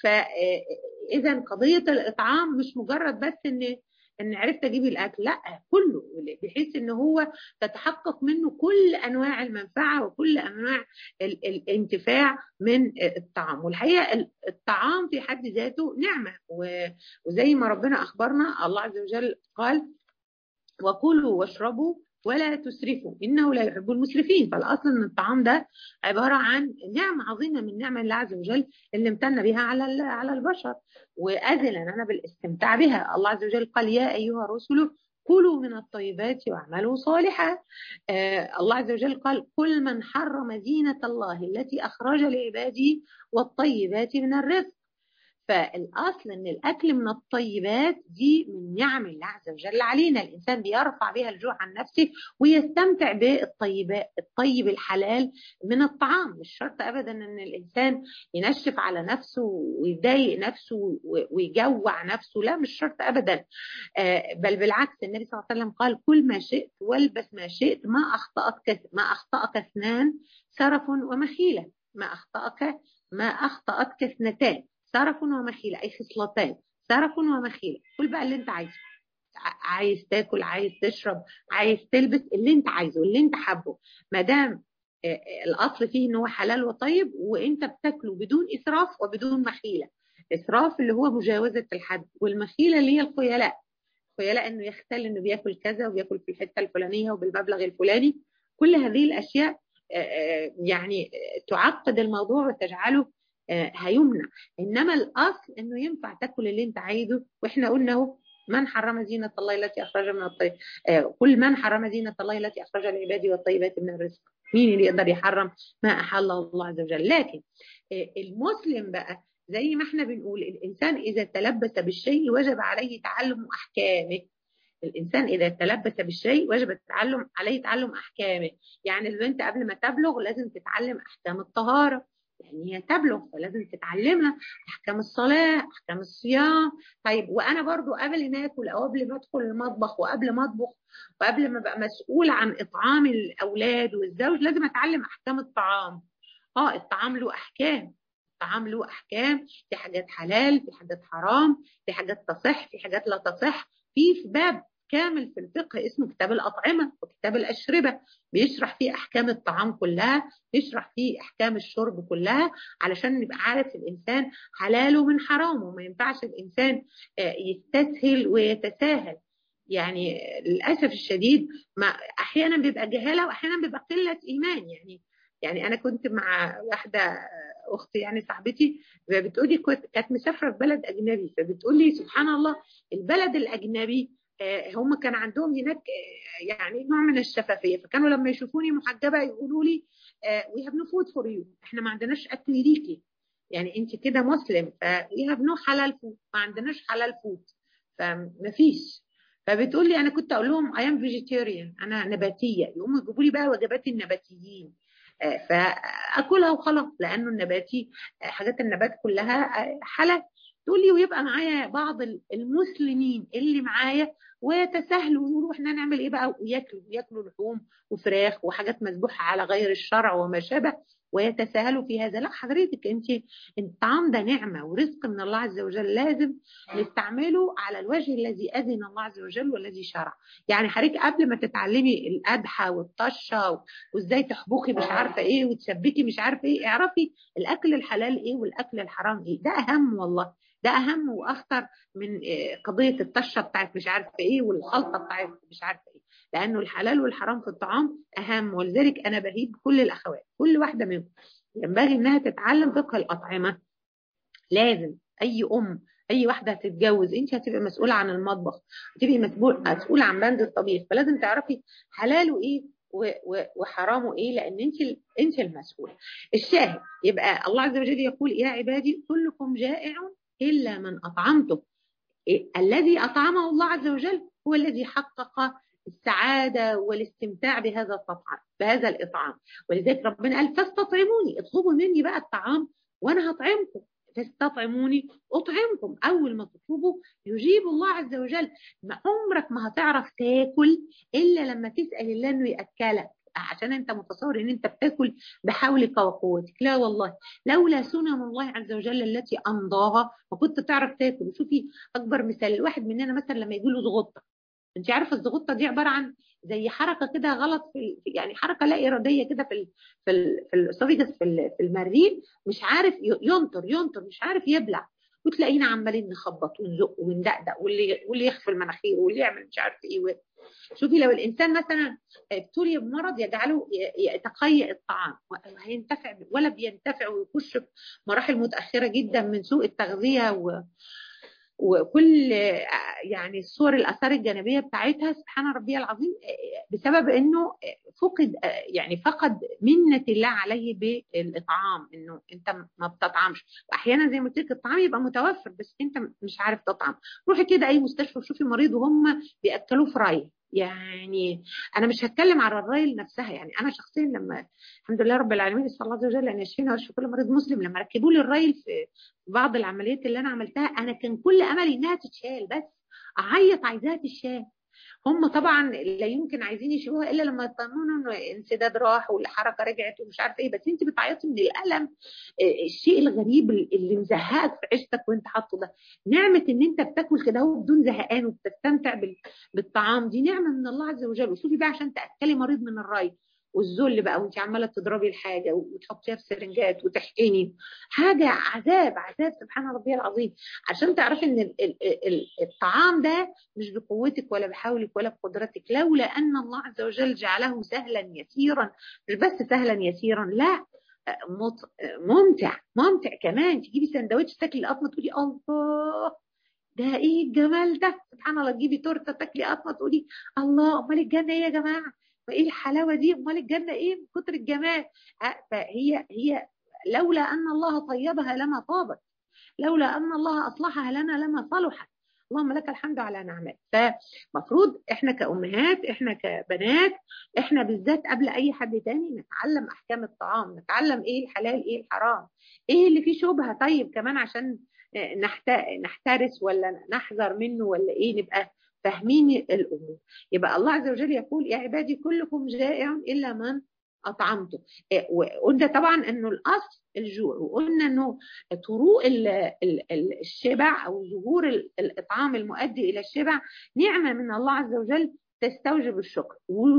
فاذا قضيه الاطعام مش مجرد بس ان ان عرفت اجيب الاكل، لا كله، بحيث ان هو تتحقق منه كل انواع المنفعه وكل انواع ال الانتفاع من الطعام. والحقيقه الطعام في حد ذاته نعمه، وزي ما ربنا اخبرنا الله عز وجل قال وكلوا واشربوا ولا تسرفوا انه لا يحب المسرفين. فالاصل ان الطعام ده عباره عن نعمه عظيمه من نعم الله عز وجل اللي امتن بها على على البشر، واذن لنا بالاستمتاع بها. الله عز وجل قال يا ايها الرسل كلوا من الطيبات واعملوا صالحا. آه الله عز وجل قال قل من حرم زينه الله التي اخرج لعباده والطيبات من الرزق. فالاصل ان الاكل من الطيبات دي من نعم الله عز وجل علينا، الانسان بيرفع بها الجوع عن نفسه ويستمتع بالطيبات، الطيب الحلال من الطعام. مش شرط ابدا ان الانسان ينشف على نفسه ويضايق نفسه ويجوع نفسه، لا مش شرط ابدا، بل بالعكس النبي صلى الله عليه وسلم قال كل ما شئت والبس ما شئت ما اخطأك ما اخطأك اثنان سرف ومخيله، ما اخطأك ما اخطأتك اثنتان سرف ومخيلة، أي خصلتان سرف ومخيلة. كل بقى اللي انت عايزه، عايز تاكل، عايز تشرب، عايز تلبس، اللي انت عايزه اللي انت حابه، ما دام الأصل فيه ان هو حلال وطيب وانت بتاكله بدون إسراف وبدون مخيلة. إسراف اللي هو مجاوزة الحد، والمخيلة اللي هي الخيلاء، خيلاء انه يختل انه بياكل كذا وبياكل في الحتة الفلانية وبالمبلغ الفلاني. كل هذه الأشياء يعني تعقد الموضوع وتجعله هيمنع. انما الاصل انه ينفع تاكل اللي انت عايزه، واحنا قلنا اهو من حرم زينة الله التي أخرج من الطيب آه كل من حرم زينة الله التي أخرج لعباده والطيبات من الرزق. مين اللي يقدر يحرم ما أحل الله عز وجل؟ لكن آه المسلم بقى زي ما احنا بنقول الإنسان إذا تلبس بالشيء وجب عليه تعلم أحكامه. الإنسان إذا تلبس بالشيء وجب التعلم عليه تعلم أحكامه. يعني البنت قبل ما تبلغ لازم تتعلم أحكام الطهارة، يعني هي تبلغ فلازم تتعلمها أحكام الصلاة، أحكام الصيام. طيب وأنا برضو قبل ما أكل أو قبل ما أدخل المطبخ وقبل ما أطبخ وقبل ما أبقى مسؤول عن إطعام الأولاد والزوج لازم أتعلم أحكام الطعام. آه الطعام له أحكام، الطعام له أحكام، في حاجات حلال، في حاجات حرام، في حاجات تصح، في حاجات لا تصح. في في باب كامل في الفقه اسمه كتاب الأطعمة وكتاب الأشربة، بيشرح فيه أحكام الطعام كلها، بيشرح فيه أحكام الشرب كلها، علشان نبقى عارف الإنسان حلاله من حرامه. ما ينفعش الإنسان يستسهل ويتساهل. يعني للأسف الشديد ما أحيانا بيبقى جهالة وأحيانا بيبقى قلة إيمان. يعني يعني أنا كنت مع واحدة أختي يعني صاحبتي بتقولي كانت مسافرة في بلد أجنبي، فبتقولي سبحان الله البلد الأجنبي هم كان عندهم هناك يعني نوع من الشفافية، فكانوا لما يشوفوني محجبة يقولوا لي we have no food for you، احنا ما عندناش أكل ليكي، يعني انت كده مسلم ف we have no حلال فود، ما عندناش حلال فود فما فيش. فبتقول لي انا كنت اقول لهم I am vegetarian، انا نباتية، يقوموا يجيبوا لي بقى وجبات النباتيين فاكلها وخلاص، لانه النباتي حاجات النبات كلها حلال. تقول لي ويبقى معايا بعض المسلمين اللي معايا ويتساهلوا ويقولوا احنا نعمل ايه بقى، وياكلوا وياكلوا لحوم وفراخ وحاجات مذبوحه على غير الشرع وما شابه ويتساهلوا في هذا. لا حضرتك انت الطعام ده نعمه ورزق من الله عز وجل، لازم نستعمله على الوجه الذي اذن الله عز وجل والذي شرع. يعني حضرتك قبل ما تتعلمي القدحه والطشه وازاي تحبكي مش عارفه ايه وتسبكي مش عارفه ايه، اعرفي الاكل الحلال ايه والاكل الحرام ايه. ده اهم والله، ده اهم واخطر من قضيه الطشه بتاعت مش عارفه ايه والخلطه بتاعت مش عارفه ايه، لانه الحلال والحرام في الطعام اهم. ولذلك انا بهيب كل الاخوات كل واحده منهم ينبغي انها تتعلم فقه الاطعمه. لازم اي ام اي واحده هتتجوز انت هتبقى مسؤوله عن المطبخ، هتبقي مسؤوله عن بند الطبيخ، فلازم تعرفي حلاله ايه وحرامه ايه، لان انت انت المسؤول. الشاهد يبقى الله عز وجل يقول يا عبادي كلكم جائع الا من اطعمته. إيه؟ الذي اطعمه الله عز وجل هو الذي حقق السعاده والاستمتاع بهذا الطعام بهذا الاطعام. ولذلك ربنا قال فاستطعموني، اطلبوا مني بقى الطعام وانا هطعمكم، تستطعموني أطعمكم. أول ما تطلبوا يجيب الله عز وجل. ما عمرك ما هتعرف تاكل إلا لما تسأل الله إنه يأكلك، عشان أنت متصور إن أنت بتاكل بحولك وقوتك. لا والله، لولا سنن الله عز وجل التي أمضاها ما كنت تعرف تاكل. شوفي أكبر مثال، الواحد مننا مثلا لما يجي له زغطة، انت عارفه الزغطه دي عباره عن زي حركه كده غلط في يعني حركه لا اراديه كده في ال في ال في الاسوفيجس في في المريء، مش عارف ينطر ينطر مش عارف يبلع، وتلاقينا عمالين نخبط ونزق وندقدق واللي واللي يخفي المناخير واللي يعمل مش عارف ايه. شوفي لو الانسان مثلا ابتلي بمرض يجعله يتقيأ الطعام وهينتفع ولا بينتفع ويخش في مراحل متاخره جدا من سوء التغذيه و وكل يعني الصور الاثار الجانبيه بتاعتها سبحان ربي العظيم، بسبب انه فقد يعني فقد منه الله عليه بالاطعام، انه انت ما بتطعمش. واحيانا زي ما قلت لك الطعام يبقى متوفر بس انت مش عارف تطعم. روحي كده اي مستشفى وشوفي مريض وهم بياكلوه فراي. يعني انا مش هتكلم على الراي نفسها، يعني انا شخصيا لما الحمد لله رب العالمين نسال الله عز وجل ان يشفينا ويشفي كل مريض مسلم، لما ركبوا لي الراي في بعض العمليات اللي انا عملتها انا كان كل املي انها تتشال، بس اعيط عايزاها تتشال. هم طبعا لا يمكن عايزين يشيلوها الا لما يطمنوا انه الانسداد راح والحركه رجعت ومش عارفه ايه، بس انت بتعيطي من الالم. الشيء الغريب اللي مزهقك في عيشتك وانت حاطه ده نعمه ان انت بتاكل كده بدون زهقان وبتستمتع بالطعام، دي نعمه من الله عز وجل. وشوفي بقى عشان تاكلي مريض من الري والذل بقى وانت عماله تضربي الحاجه وتحطيها في سرنجات وتحقني، حاجه عذاب عذاب سبحان ربي العظيم. عشان تعرفي ان الطعام ده مش بقوتك ولا بحولك ولا بقدرتك، لولا ان الله عز وجل جعله سهلا يسيرا. مش بس سهلا يسيرا، لا ممتع ممتع كمان. تجيبي سندوتش تاكلي القطمه تقولي الله ده ايه الجمال ده، سبحان الله، تجيبي تورته تاكلي قطمه تقولي الله، امال الجنه ايه يا جماعه، وايه الحلاوه دي، امال الجنه ايه من كتر الجمال. فهي هي لولا ان الله طيبها لما طابت، لولا ان الله اصلحها لنا لما صلحت. اللهم لك الحمد على نعمات. فمفروض احنا كأمهات، احنا كبنات، احنا بالذات قبل اي حد تاني نتعلم احكام الطعام، نتعلم ايه الحلال ايه الحرام، ايه اللي فيه شبهة طيب كمان عشان نحترس ولا نحذر منه ولا ايه، نبقى فاهمين الامور. يبقى الله عز وجل يقول يا عبادي كلكم جائع الا من اطعمته. وقلنا طبعا انه الاصل الجوع، وقلنا انه طروق الشبع او ظهور الاطعام المؤدي الى الشبع نعمه من الله عز وجل تستوجب الشكر،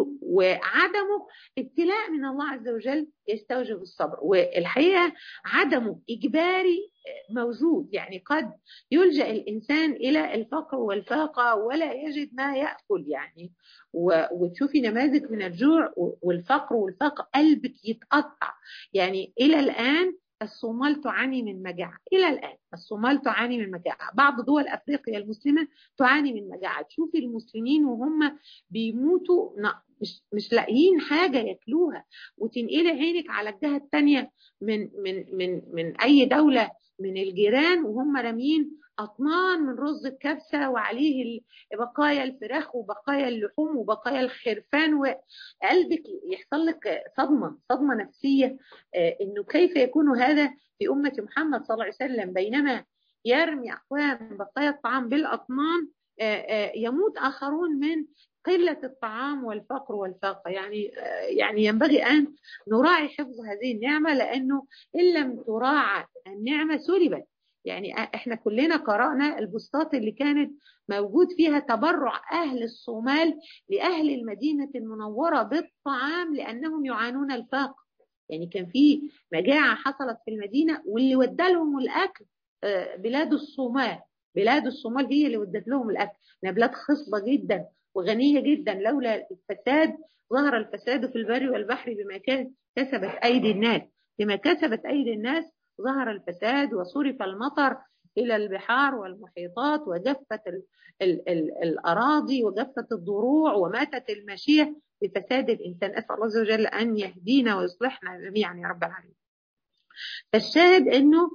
وعدمه ابتلاء من الله عز وجل يستوجب الصبر. والحقيقه عدمه اجباري موجود، يعني قد يلجأ الانسان الى الفقر والفاقه ولا يجد ما ياكل يعني، وتشوفي نماذج من الجوع والفقر والفاقه قلبك يتقطع. يعني الى الان الصومال تعاني من مجاعة، إلى الآن الصومال تعاني من مجاعة، بعض دول أفريقيا المسلمة تعاني من مجاعة. تشوفي المسلمين وهم بيموتوا مش مش لاقيين حاجة ياكلوها، وتنقلي عينك على الجهة الثانية من من من من أي دولة من الجيران وهم رامين أطنان من رز الكبسة وعليه بقايا الفراخ وبقايا اللحوم وبقايا الخرفان، وقلبك يحصل لك صدمة صدمة نفسية إنه كيف يكون هذا في أمة محمد صلى الله عليه وسلم، بينما يرمي أقوام بقايا الطعام بالأطنان يموت آخرون من قلة الطعام والفقر والفاقة. يعني يعني ينبغي أن نراعي حفظ هذه النعمة، لأنه إن لم تراعى النعمة سلبت. يعني احنا كلنا قرأنا البوستات اللي كانت موجود فيها تبرع أهل الصومال لأهل المدينة المنورة بالطعام لأنهم يعانون الفاقة. يعني كان في مجاعة حصلت في المدينة واللي ودى لهم الأكل بلاد الصومال، بلاد الصومال هي اللي ودت لهم الأكل. إنها بلاد خصبة جدا وغنية جدا، لولا الفساد ظهر الفساد في البر والبحر بما كسبت أيدي الناس، بما كسبت أيدي الناس ظهر الفساد وصرف المطر إلى البحار والمحيطات وجفت ال ال ال الأراضي وجفت الضروع وماتت الماشية بفساد الإنسان. أسأل الله عز وجل أن يهدينا ويصلحنا جميعا يا رب العالمين. فالشاهد أنه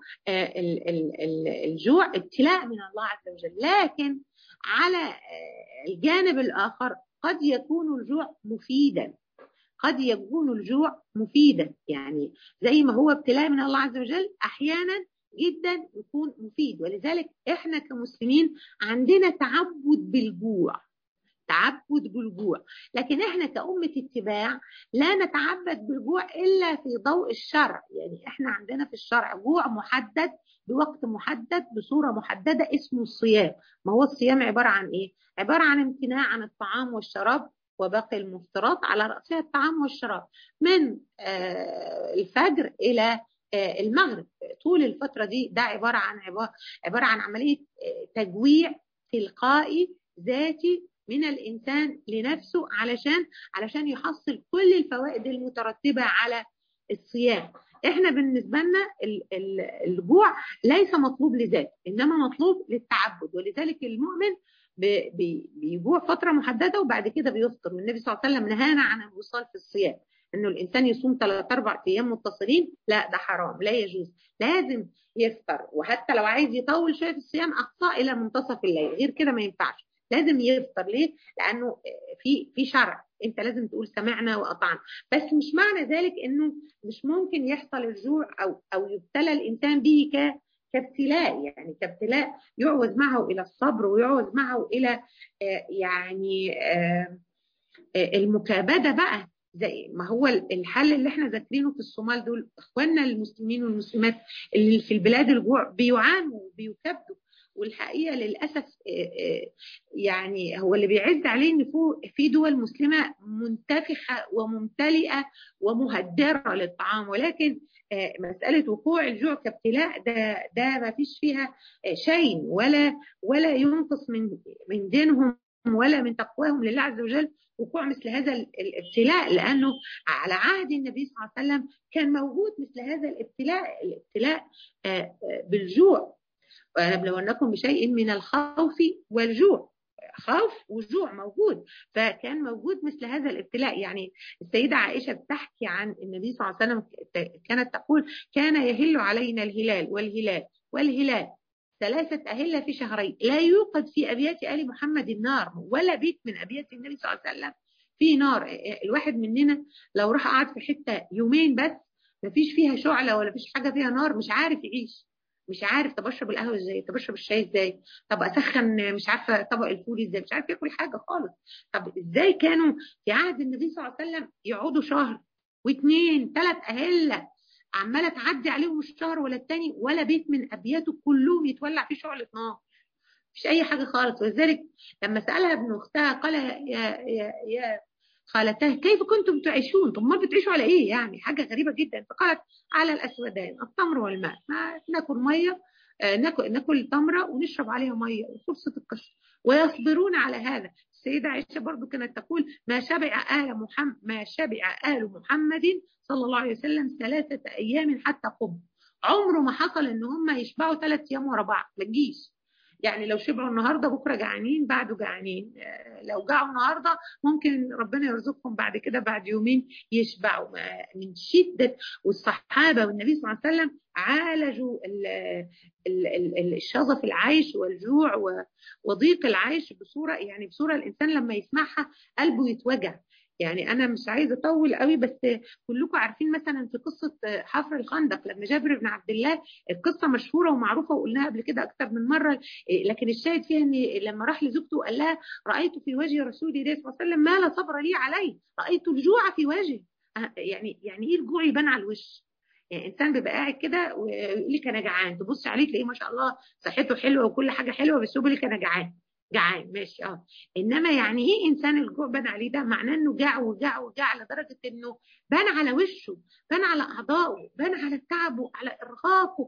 الجوع ابتلاء من الله عز وجل، لكن على الجانب الآخر قد يكون الجوع مفيدا، قد يكون الجوع مفيدا. يعني زي ما هو ابتلاء من الله عز وجل أحيانا جدا يكون مفيد. ولذلك احنا كمسلمين عندنا تعبد بالجوع، تعبد بالجوع، لكن احنا كأمة اتباع لا نتعبد بالجوع إلا في ضوء الشرع. يعني احنا عندنا في الشرع جوع محدد بوقت محدد بصورة محددة اسمه الصيام. ما هو الصيام عبارة عن ايه؟ عبارة عن امتناع عن الطعام والشراب وباقي المفطرات على رأسها الطعام والشراب من آه الفجر إلى آه المغرب. طول الفترة دي ده عبارة عن عبارة, عبارة عن عملية آه تجويع تلقائي ذاتي من الإنسان لنفسه علشان علشان يحصل كل الفوائد المترتبة على الصيام. احنا بالنسبة لنا الجوع ليس مطلوب لذاته إنما مطلوب للتعبد، ولذلك المؤمن بيجوع فترة محددة وبعد كده بيفطر. والنبي صلى الله عليه وسلم نهانا عن الوصال في الصيام، انه الانسان يصوم ثلاث اربع ايام متصلين، لا ده حرام لا يجوز، لازم يفطر. وحتى لو عايز يطول شويه في الصيام اقصى الى منتصف الليل، غير كده ما ينفعش، لازم يفطر. ليه؟ لانه في في شرع، انت لازم تقول سمعنا واطعنا. بس مش معنى ذلك انه مش ممكن يحصل الجوع او او يبتلى الانسان به ك كابتلاء، يعني كابتلاء يعوز معه الى الصبر ويعوز معه الى يعني المكابده بقى، زي ما هو الحل اللي احنا ذاكرينه في الصومال. دول اخواننا المسلمين والمسلمات اللي في البلاد الجوع بيعانوا وبيكبدوا، والحقيقه للاسف يعني هو اللي بيعز عليه ان في دول مسلمه منتفخه وممتلئه ومهدره للطعام، ولكن مساله وقوع الجوع كابتلاء ده ده ما فيش فيها شيء ولا ولا ينقص من من دينهم ولا من تقواهم لله عز وجل وقوع مثل هذا الابتلاء، لانه على عهد النبي صلى الله عليه وسلم كان موجود مثل هذا الابتلاء، الابتلاء بالجوع. ولنبلونكم بشيء من الخوف والجوع، خوف وجوع موجود، فكان موجود مثل هذا الابتلاء. يعني السيدة عائشة بتحكي عن النبي صلى الله عليه وسلم كانت تقول كان يهل علينا الهلال والهلال والهلال ثلاثة أهلة في شهرين، لا يوقد في أبيات آل محمد النار، ولا بيت من أبيات النبي صلى الله عليه وسلم في نار. الواحد مننا لو راح قعد في حتة يومين بس مفيش فيها شعلة ولا فيش حاجة فيها نار مش عارف يعيش، مش عارف. طب اشرب القهوه ازاي؟ طب اشرب الشاي ازاي؟ طب اسخن مش عارفه طبق الفول ازاي؟ مش عارف ياكل حاجه خالص. طب ازاي كانوا في عهد النبي صلى الله عليه وسلم يقعدوا شهر واثنين ثلاث اهله عماله تعدي عليهم الشهر ولا الثاني ولا بيت من ابياته كلهم يتولع فيه شعله نار، مش اي حاجه خالص. ولذلك لما سالها ابن اختها قال يا يا يا خالتاه كيف كنتم تعيشون؟ طب ما بتعيشوا على ايه يعني؟ حاجه غريبه جدا. فقالت على الاسودان التمر والماء، ما ناكل ميه، آه ناكل ناكل تمره ونشرب عليها ميه وخلصت القصه، ويصبرون على هذا. السيده عائشه برضو كانت تقول ما شبع ال محمد ما شبع ال محمد صلى الله عليه وسلم ثلاثه ايام حتى قبل، عمره ما حصل ان هم يشبعوا ثلاث ايام ورا بعض، ما تجيش. يعني لو شبعوا النهارده بكره جعانين بعده جعانين، لو جعوا النهارده ممكن ربنا يرزقهم بعد كده بعد يومين يشبعوا من شده. والصحابه والنبي صلى الله عليه وسلم عالجوا الشظف العيش والجوع وضيق العيش بصوره، يعني بصوره الانسان لما يسمعها قلبه يتوجع. يعني انا مش عايزه اطول قوي، بس كلكم عارفين مثلا في قصه حفر الخندق لما جابر بن عبد الله، القصه مشهوره ومعروفه وقلناها قبل كده اكتر من مره، لكن الشاهد فيها ان لما راح لزوجته قال لها رايت في وجه رسول الله صلى الله عليه وسلم ما لا صبر لي عليه، رايت الجوع في وجهه. يعني يعني ايه الجوع يبان على الوش؟ يعني انسان بيبقى قاعد كده ويقول لك انا جعان، تبص عليه تلاقيه ما شاء الله صحته حلوه وكل حاجه حلوه، بس يقول لك انا جعان. جعان ماشي اه، انما يعني ايه انسان الجوع بان عليه؟ ده معناه انه جاع وجاع وجاع لدرجه انه بان على وشه، بان على اعضائه، بان على تعبه، على ارهاقه،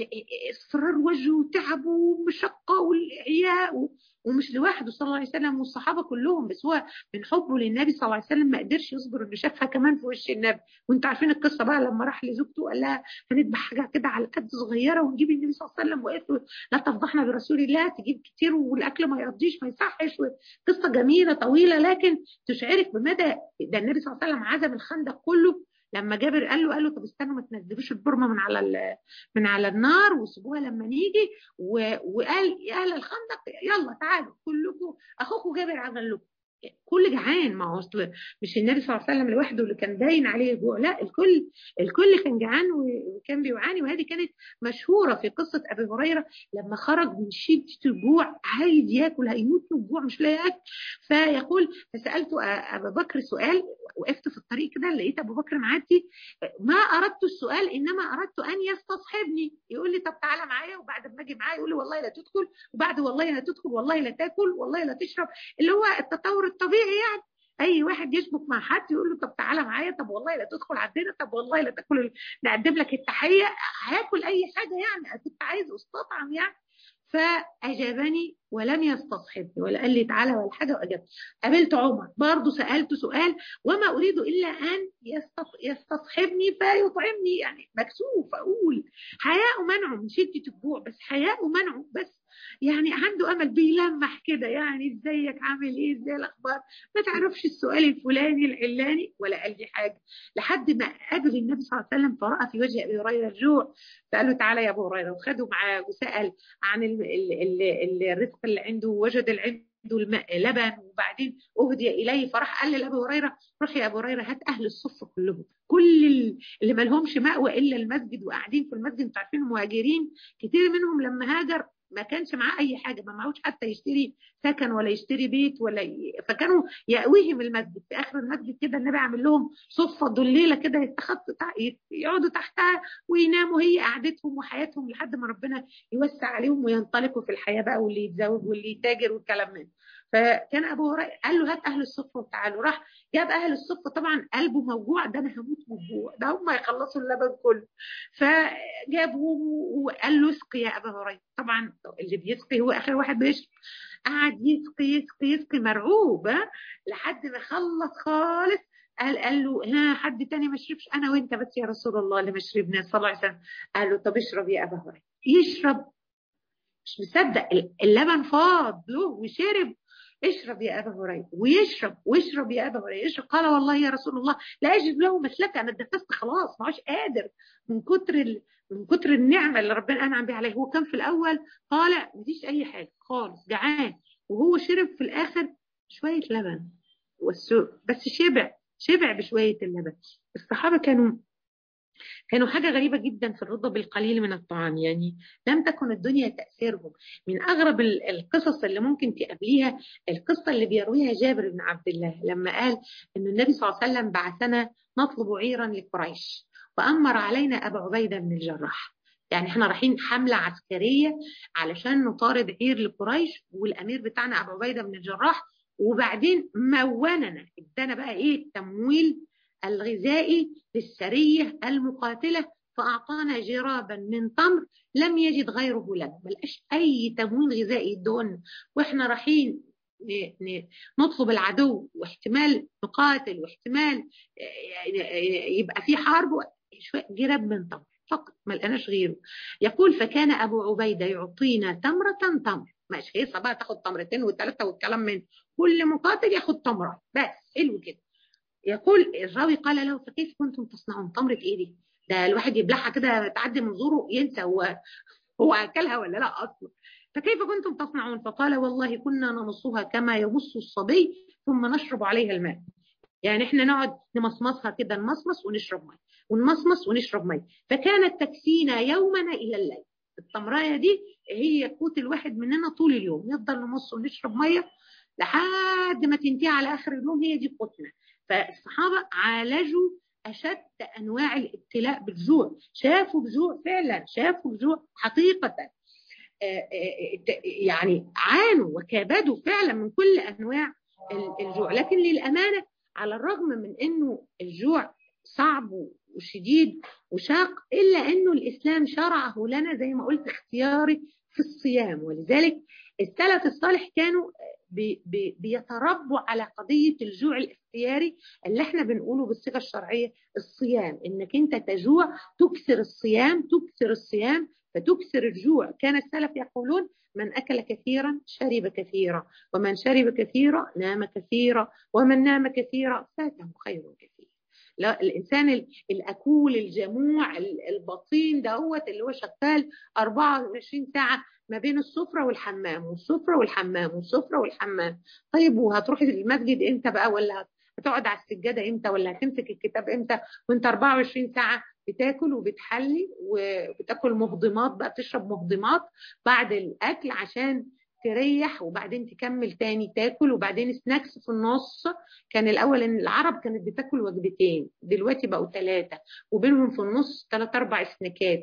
اصفرار وجهه وتعبه ومشقه والعياء. ومش لوحده صلى الله عليه وسلم والصحابه كلهم، بس هو من حبه للنبي صلى الله عليه وسلم ما قدرش يصبر انه شافها كمان في وش النبي. وانتوا عارفين القصه بقى لما راح لزوجته قال لها هنذبح حاجه كده على قد صغيره ونجيب النبي صلى الله عليه وسلم، وقالت له لا تفضحنا برسول الله، تجيب كتير والاكل ما يقضيش ما يصحش. قصه جميله طويله لكن تشعرك بمدى ده النبي صلى الله عليه وسلم عزم الخندق كله. لما جابر قال له قال له طب استنوا ما تنزلوش البرمه من على من على النار وسيبوها لما نيجي، وقال يا اهل الخندق يلا تعالوا كلكم اخوكم جابر عمل لكم. كل جعان، ما هو اصل مش النبي صلى الله عليه وسلم لوحده اللي كان باين عليه الجوع، لا الكل الكل كان جعان وكان بيعاني. وهذه كانت مشهوره في قصه ابي هريره لما خرج من شده الجوع عايز ياكل هيموت من الجوع مش لاقي اكل، فيقول فسالت ابا بكر سؤال، وقفت في الطريق كده لقيت ابو بكر معدي، ما اردت السؤال انما اردت ان يستصحبني، يقول لي طب تعالى معايا، وبعد ما اجي معايا يقول لي والله لا تدخل، وبعد والله لا تدخل والله لا تاكل والله لا تشرب، اللي هو التطور الطبيعي. يعني اي واحد يشبك مع حد يقول له طب تعالى معايا، طب والله لا تدخل عندنا، طب والله لا تاكل نقدم لك التحيه، هاكل اي حاجه يعني كنت عايز استطعم يعني. فاجابني ولم يستصحبني ولا قال لي تعالى ولا حاجه، واجبت. قابلت عمر برضه سالته سؤال وما اريد الا ان يستصحبني فيطعمني، يعني مكسوف اقول حياء منعه من شده الجوع، بس حياء منعه بس يعني عنده امل بيلمح كده، يعني ازيك عامل ايه ازاي الاخبار، ما تعرفش السؤال الفلاني العلاني، ولا قال لي حاجه لحد ما قابل النبي صلى الله عليه وسلم فراى في وجه ابي هريره الجوع، فقال له تعالى يا ابو هريره، وخده معاه وسال عن ال ال ال الرزق اللي عنده، وجد اللي عنده الماء لبن، وبعدين اهدي اليه، فراح قال لابي هريره روح يا ابو هريره هات اهل الصف كلهم، كل اللي ما لهمش مأوى الا المسجد وقاعدين في المسجد، انتوا عارفين المهاجرين كتير منهم لما هاجر ما كانش معاه اي حاجه، ما معهوش حتى يشتري سكن ولا يشتري بيت ولا ي... فكانوا يأويهم المسجد، في اخر المسجد كده النبي عامل لهم صفه ضليله كده يستخطوا يقعدوا تحتها ويناموا، هي قعدتهم وحياتهم لحد ما ربنا يوسع عليهم وينطلقوا في الحياه بقى، واللي يتزوج واللي يتاجر والكلام من. فكان ابو هريره قال له هات اهل الصفه وتعالوا، راح جاب اهل الصفه، طبعا قلبه موجوع، ده انا هموت من الجوع، ده هم يخلصوا اللبن كله، فجابه وقال له اسقي يا ابا هريره، طبعا اللي بيسقي هو اخر واحد بيشرب، قعد يسقي يسقي يسقي مرعوب لحد ما خلص خالص، قال قال له ها حد تاني ما شربش؟ انا وانت بس يا رسول الله اللي ما شربنا صلى الله عليه وسلم. قال له طب اشرب يا ابا هريره، يشرب مش مصدق اللبن فاض له وشرب. اشرب يا ابا هريره، ويشرب ويشرب يا ابا هريره يشرب. قال والله يا رسول الله لا اجد له مسلكه، انا اتنفست خلاص ما عادش قادر من كتر ال... من كتر النعمه اللي ربنا انعم بها عليه. هو كان في الاول طالع مفيش اي حاجه خالص، جعان، وهو شرب في الاخر شويه لبن والسوق بس، شبع شبع بشويه اللبن. الصحابه كانوا كانوا حاجة غريبة جدا في الرضا بالقليل من الطعام، يعني لم تكن الدنيا تأثيرهم. من أغرب القصص اللي ممكن تقابليها القصة اللي بيرويها جابر بن عبد الله لما قال إن النبي صلى الله عليه وسلم بعثنا نطلب عيرا لقريش وأمر علينا أبا عبيدة بن الجراح. يعني احنا رايحين حملة عسكرية علشان نطارد عير لقريش، والأمير بتاعنا أبو عبيدة بن الجراح، وبعدين موننا ادانا بقى ايه التمويل الغذائي للسرية المقاتلة، فأعطانا جرابا من تمر لم يجد غيره له. ملقاش أي تموين غذائي يدون وإحنا رايحين نطلب العدو، واحتمال نقاتل، واحتمال يبقى في حرب، جراب من تمر فقط ما لقناش غيره. يقول فكان أبو عبيدة يعطينا تمرة تمر، مش هيصة بقى تاخد تمرتين وثلاثة والكلام من كل مقاتل ياخد تمرة بس، حلو كده. يقول الراوي قال له فكيف كنتم تصنعون؟ تمرة ايه دي؟ ده الواحد يبلعها كده تعدي من زوره ينسى هو هو اكلها ولا لا اصلا. فكيف كنتم تصنعون؟ فقال والله كنا نمصها كما يمص الصبي ثم نشرب عليها الماء. يعني احنا نقعد نمصمصها كده، نمصمص ونشرب ماء، ونمصمص ونشرب ماء. فكانت تكفينا يومنا الى الليل. التمرايه دي هي قوت الواحد مننا طول اليوم، نفضل نمص ونشرب ميه لحد ما تنتهي على اخر اليوم، هي دي قوتنا. فالصحابه عالجوا اشد انواع الابتلاء بالجوع، شافوا بجوع فعلا، شافوا بجوع حقيقه، يعني عانوا وكابدوا فعلا من كل انواع الجوع. لكن للامانه على الرغم من انه الجوع صعب وشديد وشاق، الا انه الاسلام شرعه لنا زي ما قلت اختياري في الصيام. ولذلك السلف الصالح كانوا بي بي بيتربوا على قضيه الجوع الاختياري اللي احنا بنقوله بالصيغه الشرعيه الصيام، انك انت تجوع تكثر الصيام، تكثر الصيام فتكثر الجوع. كان السلف يقولون من أكل كثيرا شرب كثيرا، ومن شرب كثيرا نام كثيرا، ومن نام كثيرا فاته خير كثير. لا الإنسان الأكول الجموع البطين دوت اللي هو شغال أربعة وعشرين ساعة ما بين السفرة والحمام والسفرة والحمام والسفرة والحمام. طيب وهتروح المسجد امتى بقى؟ ولا هتقعد على السجادة امتى؟ ولا هتمسك الكتاب امتى وانت أربعة وعشرين ساعة بتاكل وبتحلي وبتاكل مهضمات بقى، بتشرب مهضمات بعد الاكل عشان تريح، وبعدين تكمل تاني تاكل، وبعدين سناكس في النص. كان الاول ان العرب كانت بتاكل وجبتين، دلوقتي بقوا ثلاثه، وبينهم في النص ثلاث اربع سناكات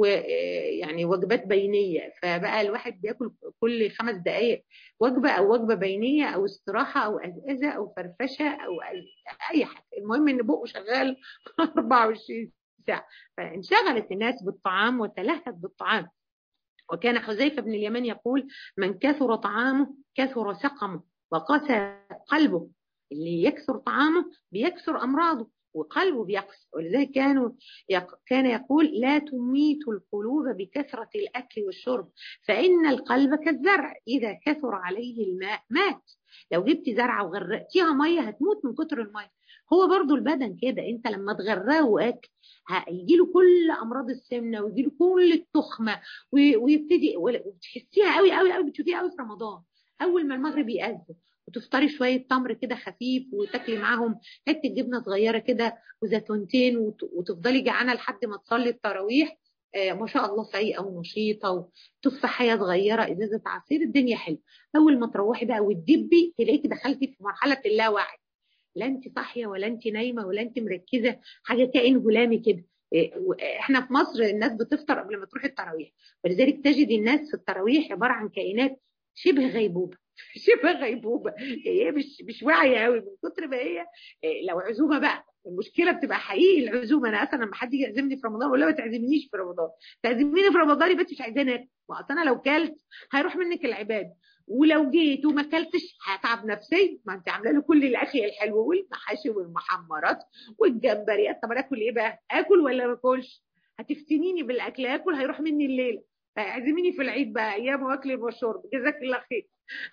ويعني وجبات بينيه. فبقى الواحد بياكل كل خمس دقائق وجبه، او وجبه بينيه، او استراحه، او ازازه، او فرفشه، او اي حاجه، المهم ان بقه شغال أربعة وعشرين ساعة. فانشغلت الناس بالطعام وتلهت بالطعام. وكان حذيفة بن اليمان يقول من كثر طعامه كثر سقمه وقسى قلبه. اللي يكثر طعامه بيكثر أمراضه وقلبه بيقسى. ولذلك كانوا يق... كان يقول لا تميت القلوب بكثرة الأكل والشرب، فإن القلب كالزرع إذا كثر عليه الماء مات. لو جبت زرعة وغرقتيها مية هتموت من كتر المية. هو برضو البدن كده، انت لما تغرقه اكل هيجي له كل امراض السمنه، ويجي له كل التخمه، ويبتدي، وتحسيها قوي قوي قوي، بتشوفيها قوي في رمضان اول ما المغرب يأذن وتفطري شويه تمر كده خفيف، وتاكلي معاهم حته جبنه صغيره كده وزيتونتين، وتفضلي جعانه لحد ما تصلي التراويح. آه ما شاء الله فايقه ونشيطه، وتفاحيه صغيره، ازازه عصير، الدنيا حلوه. اول ما تروحي بقى وتدبي تلاقيكي دخلتي في مرحله اللاوعي، لا انت صاحيه ولا انت نايمه ولا انت مركزه، حاجه كائن هلامي كده. احنا في مصر الناس بتفطر قبل ما تروح التراويح، ولذلك تجد الناس في التراويح عباره عن كائنات شبه غيبوبه شبه غيبوبه، هي مش مش واعيه قوي من كتر ما هي. لو عزومه بقى المشكله بتبقى حقيقي العزومه. انا اصلا لما حد يجي يعزمني في رمضان ولا ما تعزمنيش في رمضان، تعزميني في رمضان بس مش عايزاني اكل، اصل انا لو كلت هيروح منك العباد، ولو جيت وما اكلتش هتعب نفسي. ما انت عامله له كل الاكل الحلو والمحاشي والمحمرات والجمبريات، طب انا اكل ايه بقى؟ اكل ولا ما اكلش؟ هتفتنيني بالاكل، اكل هيروح مني الليل. اعزميني في العيد بقى ايام واكل والشرب، جزاك الله خير.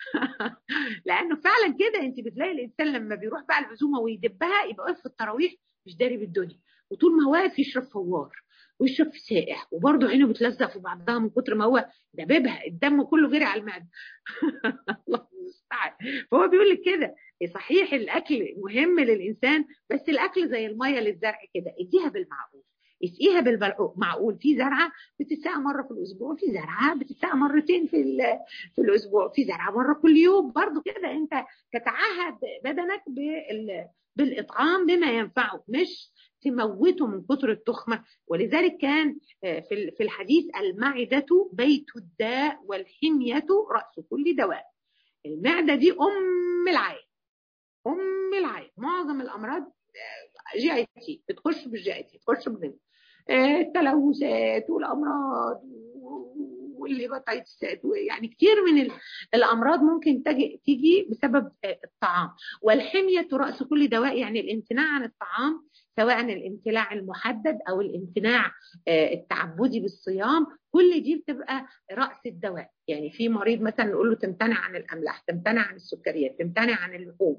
لانه فعلا كده انت بتلاقي الانسان لما بيروح بقى العزومه ويدبها يبقى واقف في التراويح مش داري بالدنيا، وطول ما هو واقف يشرب فوار ويشرب في سائع، وبرضه عينه بتلزق في بعضها من كتر ما هو دببها، الدم كله جري على المعده. الله المستعان. فهو بيقول لك كده، صحيح الاكل مهم للانسان، بس الاكل زي الميه للزرع كده، اديها بالمعقول، اسقيها بالمعقول. في زرعه بتتسقى مره في الاسبوع، في زرعه بتتسقى مرتين في في الاسبوع، في زرعه مره كل يوم. برضو كده انت تتعهد بدنك بال بالاطعام بما ينفعه، مش تموته من كتر التخمه. ولذلك كان في في الحديث المعده بيت الداء والحميه راس كل دواء. المعده دي ام العين، ام العين. معظم الامراض جي اي تي بتخش بالجي اي تي، تخش بالضمن التلوثات والامراض والهيباتيتسات، يعني كتير من الامراض ممكن تيجي بسبب الطعام. والحميه راس كل دواء، يعني الامتناع عن الطعام، سواء الامتناع المحدد او الامتناع التعبدي بالصيام، كل دي بتبقى راس الدواء. يعني في مريض مثلا نقول له تمتنع عن الاملاح، تمتنع عن السكريات، تمتنع عن اللحوم.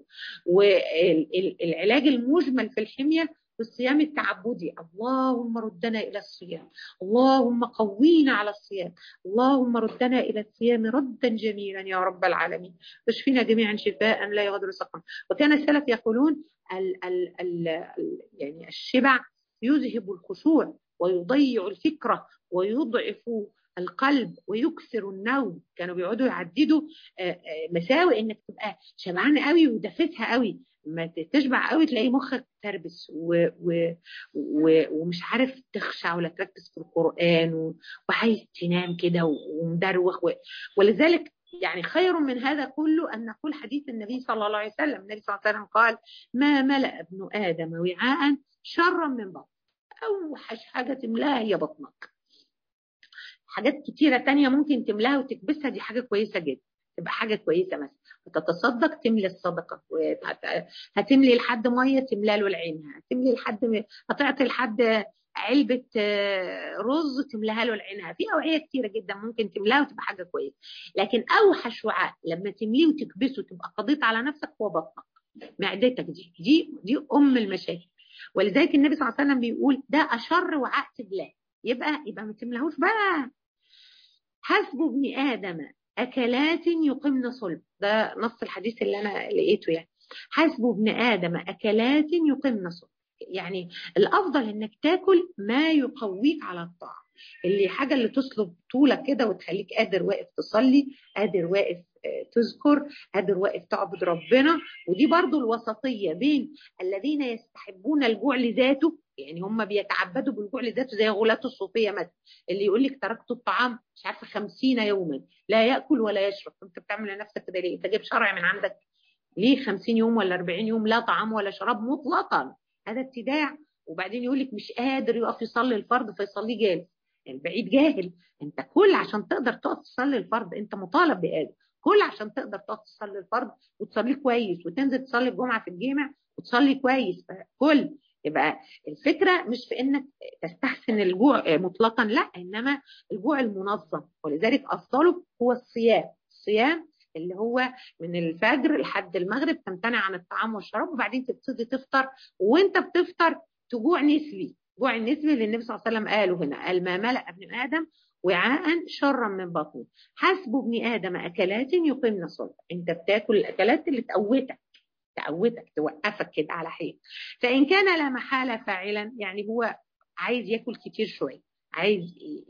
والعلاج المجمل في الحميه بالصيام التعبدي، اللهم ردنا إلى الصيام، اللهم قوينا على الصيام، اللهم ردنا إلى الصيام ردا جميلا يا رب العالمين، واشفينا جميعا شفاء لا يغادر سقما. وكان السلف يقولون ال ال ال يعني الشبع يذهب الخشوع ويضيع الفكرة ويضعف القلب ويكسر النوم. كانوا بيقعدوا يعددوا مساوئ انك تبقى شبعان قوي ودفتها قوي، ما تشبع قوي تلاقي مخك تربس و... و... و... ومش عارف تخشع ولا تركز في القرآن و... وعايز تنام كده ومدروخ و... ولذلك يعني خير من هذا كله أن نقول حديث النبي صلى الله عليه وسلم. النبي صلى الله عليه وسلم قال: ما ملأ ابن آدم وعاء شرا من بطن. أوحش حاجة تملاها هي بطنك. حاجات كتيرة تانية ممكن تملاها وتكبسها، دي حاجة كويسة جدا، تبقى حاجة كويسة. مثلا هتتصدق تملي الصدقة، هتملي لحد مية تملى له العينها، هتملي لحد، هتعطي لحد علبة رز تملاها له العينها. في أوعية كتيرة جدا ممكن تملاها وتبقى حاجة كويسة. لكن أوحش وعاء لما تمليه وتكبسه تبقى قضيت على نفسك هو بطنك، معدتك دي دي دي أم المشاكل. ولذلك النبي صلى الله عليه وسلم بيقول ده أشر وعاء تبلاه. يبقى يبقى ما تملهوش بقى. حسب ابن آدم أكلات يقمن صلب، ده نص الحديث اللي أنا لقيته. يعني حسب ابن آدم أكلات يقمن صلب، يعني الأفضل إنك تاكل ما يقويك على الطاعة، اللي حاجة اللي تصلب طولك كده وتخليك قادر واقف تصلي، قادر واقف تذكر، قادر واقف تعبد ربنا. ودي برضو الوسطية بين الذين يستحبون الجوع لذاته، يعني هم بيتعبدوا بالجوع لذاته زي غلاة الصوفية مثلا، اللي يقول لك تركت الطعام مش عارفة خمسين يوما لا يأكل ولا يشرب. انت بتعمل لنفسك كده ليه؟ انت جايب شرع من عندك ليه خمسين يوم ولا أربعين يوم لا طعام ولا شراب مطلقا؟ هذا ابتداع. وبعدين يقول لك مش قادر يقف يصلي الفرض فيصليه جالس. البعيد جاهل. انت كل عشان تقدر تقف تصلي الفرض انت مطالب بهذا، كل عشان تقدر تقف تصلي الفرض وتصليه كويس وتنزل تصلي الجمعه في الجامع وتصلي كويس. كل يبقى الفكره مش في انك تستحسن الجوع مطلقا، لا، انما الجوع المنظم. ولذلك افضله هو الصيام. الصيام اللي هو من الفجر لحد المغرب تمتنع عن الطعام والشراب، وبعدين تبتدي تفطر، وانت بتفطر تجوع نسبي. جوع النسبي اللي النبي صلى الله عليه وسلم قاله هنا، قال ما ملأ ابن آدم وعاء شرا من بطنه. حسب ابن آدم أكلات يقمن صلب، انت بتاكل الأكلات اللي تقوتك تقوتك توقفك كده على حيل. فإن كان لا محالة فاعلا، يعني هو عايز ياكل كتير شوية، عايز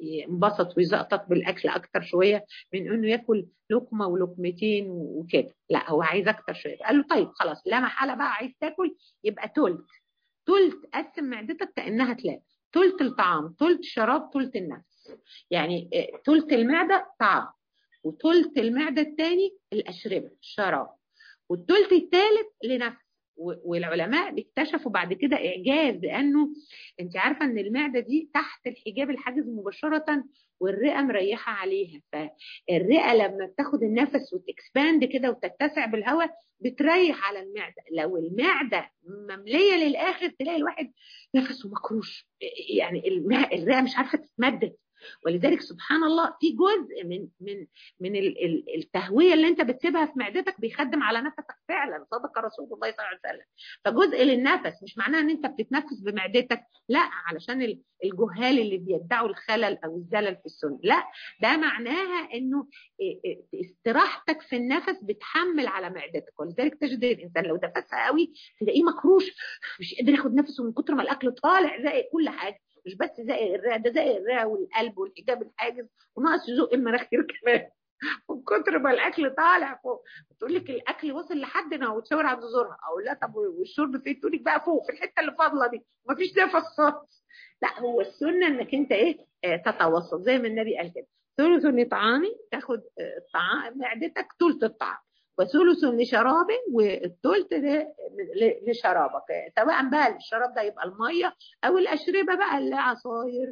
ينبسط ويزقطط بالاكل اكتر شويه من انه ياكل لقمه ولقمتين وكده، لا هو عايز اكتر شويه. قال له طيب خلاص لا محاله بقى عايز تاكل، يبقى تلت تلت قسم معدتك كانها تلات، تلت الطعام تلت شراب تلت النفس. يعني تلت المعده طعام، وتلت المعده الثاني الاشربه الشراب، والتلت الثالث لنفس. والعلماء اكتشفوا بعد كده اعجاز، لانه انت عارفه ان المعده دي تحت الحجاب الحاجز مباشره والرئه مريحه عليها. فالرئه لما بتاخد النفس وتكسباند كده وتتسع بالهواء بتريح على المعده. لو المعده ممليه للاخر تلاقي الواحد نفسه مكروش، يعني الرئه مش عارفه تتمدد، ولذلك سبحان الله في جزء من من من التهويه اللي انت بتسيبها في معدتك بيخدم على نفسك فعلا، صدق رسول الله صلى الله عليه وسلم. فجزء للنفس مش معناه ان انت بتتنفس بمعدتك، لا، علشان الجهال اللي بيدعوا الخلل او الزلل في السنه، لا، ده معناها انه استراحتك في النفس بتحمل على معدتك. ولذلك تجد الانسان لو نفسها قوي تلاقيه مكروش، مش قادر ياخد نفسه من كتر ما الاكل طالع زي كل حاجه، مش بس زي الرئه، ده زي الرئه والقلب والحجاب الحاجز، وناقص يزق المناخير كمان من كتر ما الاكل طالع فوق. بتقول لك الاكل وصل لحد هنا وتشاور عند زورها، او لا طب والشرب فين؟ تقول لك بقى فوق في الحته اللي فاضله دي مفيش نفس خالص. لا، هو السنه انك انت ايه آه تتوسط زي ما النبي قال كده، ثلث لطعامي، تاخد الطعام معدتك ثلث الطعام، وثلث لشرابه، والثلث لشرابك، سواء بقى الشراب ده يبقى الميه او الاشربه بقى، العصاير،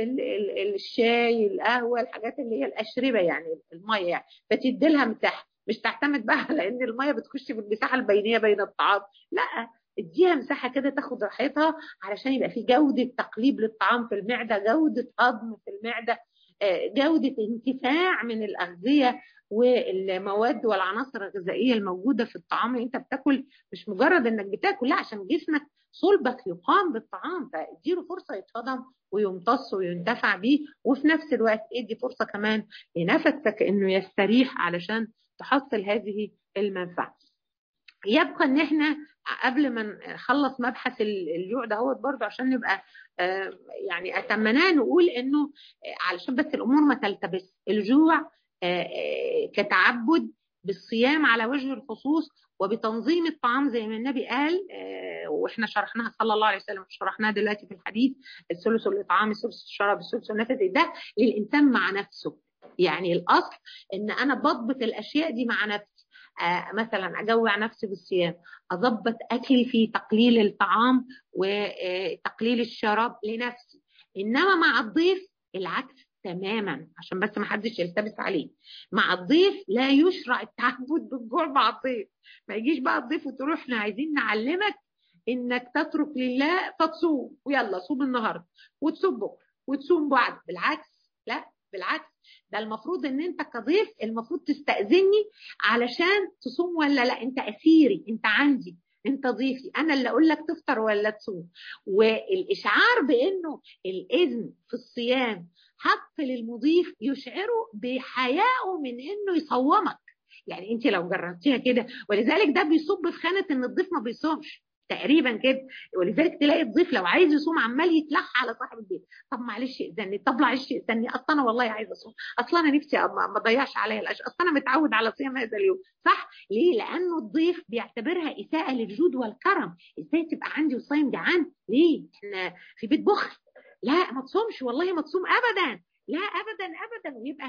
الشاي، القهوه، الحاجات اللي هي الاشربه يعني الميه يعني، فتدي لها مساحه، مش تعتمد بقى على ان الميه بتخش في المساحه البينيه بين الطعام، لا، اديها مساحه كده تاخد راحتها علشان يبقى في جوده تقليب للطعام في المعده، جوده هضم في المعده، جوده انتفاع من الاغذيه والمواد والعناصر الغذائيه الموجوده في الطعام اللي انت بتاكل. مش مجرد انك بتاكل، لا، عشان جسمك صلبك يقام بالطعام، فاديله فرصه يتهضم ويمتص وينتفع بيه، وفي نفس الوقت ادي فرصه كمان لنفسك انه يستريح علشان تحصل هذه المنفعه. يبقى ان احنا قبل ما نخلص مبحث الجوع ده هو برضه عشان نبقى يعني اتمناه نقول انه علشان بس الامور ما تلتبس، الجوع كتعبد بالصيام على وجه الخصوص وبتنظيم الطعام زي ما النبي قال، واحنا شرحناها صلى الله عليه وسلم، شرحناها دلوقتي في الحديث، الثلث للطعام، الثلث للشراب، الثلث للنفس، ده للانسان مع نفسه. يعني الاصل ان انا بضبط الاشياء دي مع نفسي، آه مثلا اجوع نفسي بالصيام، اضبط اكلي في تقليل الطعام وتقليل الشراب لنفسي. انما مع الضيف العكس تماما، عشان بس ما حدش يلتبس عليه. مع الضيف لا يشرع التعبد بالجوع مع الضيف، ما يجيش بقى الضيف وتروح احنا عايزين نعلمك انك تترك لله فتصوم، ويلا صوم النهارده وتصوم بكره وتصوم بعد، بالعكس، لا بالعكس، ده المفروض ان انت كضيف المفروض تستأذني علشان تصوم ولا لا، انت اسيري، انت عندي، انت ضيفي، انا اللي اقول لك تفطر ولا تصوم. والاشعار بانه الاذن في الصيام حق للمضيف يشعره بحيائه من انه يصومك. يعني انت لو جربتيها كده، ولذلك ده بيصب في خانه ان الضيف ما بيصومش تقريبا كده. ولذلك تلاقي الضيف لو عايز يصوم عمال يتلح على صاحب البيت، طب معلش ائذني، طب معلش ائذني، اصل انا والله عايز اصوم، اصل انا نفسي ما اضيعش عليا الاشياء، اصل انا متعود على صيام هذا اليوم، صح؟ ليه؟ لانه الضيف بيعتبرها اساءه للجود والكرم. ازاي تبقى عندي وصايم جعان؟ ليه؟ احنا في بيت بخل، لا ما تصومش، والله ما تصوم ابدا، لا ابدا ابدا. ويبقى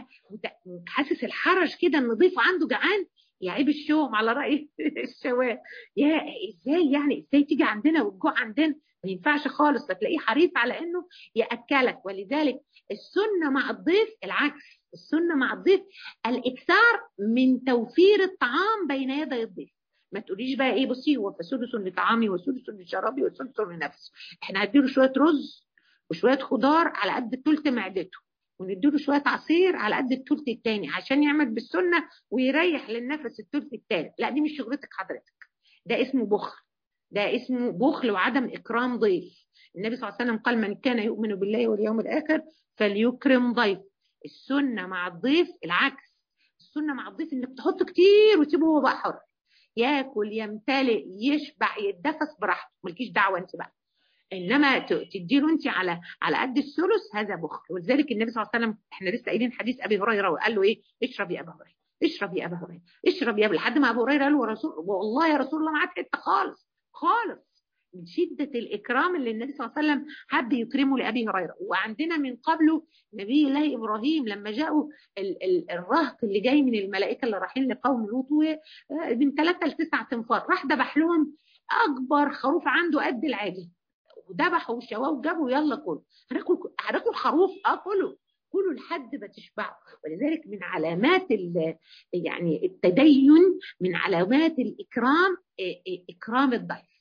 حاسس الحرج كده ان ضيف عنده جعان، يعيب الشوم على رأي الشوام، يا ازاي يعني، ازاي تيجي عندنا والجوع عندنا؟ ما ينفعش خالص. فتلاقيه حريص على انه ياكلك. ولذلك السنه مع الضيف العكس، السنه مع الضيف الاكثار من توفير الطعام بين يدي الضيف. ما تقوليش بقى ايه، بصي هو فسدس لطعامي وسدس لشرابي وسدس لنفسه، احنا هنديله شويه رز وشويه خضار على قد ثلث معدته، ونديله شويه عصير على قد الثلث الثاني عشان يعمل بالسنه ويريح للنفس الثلث الثالث. لا، دي مش شغلتك حضرتك، ده اسمه بخل، ده اسمه بخل وعدم اكرام ضيف. النبي صلى الله عليه وسلم قال من كان يؤمن بالله واليوم الاخر فليكرم ضيف. السنه مع الضيف العكس، السنه مع الضيف انك تحط كتير وتسيبه هو بقى حر، ياكل يمتلئ يشبع يتدفس براحته، مالكيش دعوه انت بقى. انما تديله انت على على قد الثلث، هذا بخل. ولذلك النبي صلى الله عليه وسلم، احنا لسه قايلين حديث ابي هريره، وقال له ايه؟ اشرب يا ابا هريره، اشرب يا ابا هريره، اشرب يا ابا، لحد ما ابو هريره قال له ورسول والله يا رسول الله معاك حته خالص خالص، من شده الاكرام اللي النبي صلى الله عليه وسلم حب يكرمه لابي هريره. وعندنا من قبله نبي الله ابراهيم لما جاءوا ال ال الرهط اللي جاي من الملائكه اللي رايحين لقوم لوط من ثلاثه لتسعه تنفار، راح ذبح لهم اكبر خروف عنده قد العجل، وذبحوا وشواه وجابوا يلا كلوا، هناكل هناكل خروف، اه كلوا كلوا لحد ما تشبعوا. ولذلك من علامات يعني التدين، من علامات الاكرام اكرام الضيف،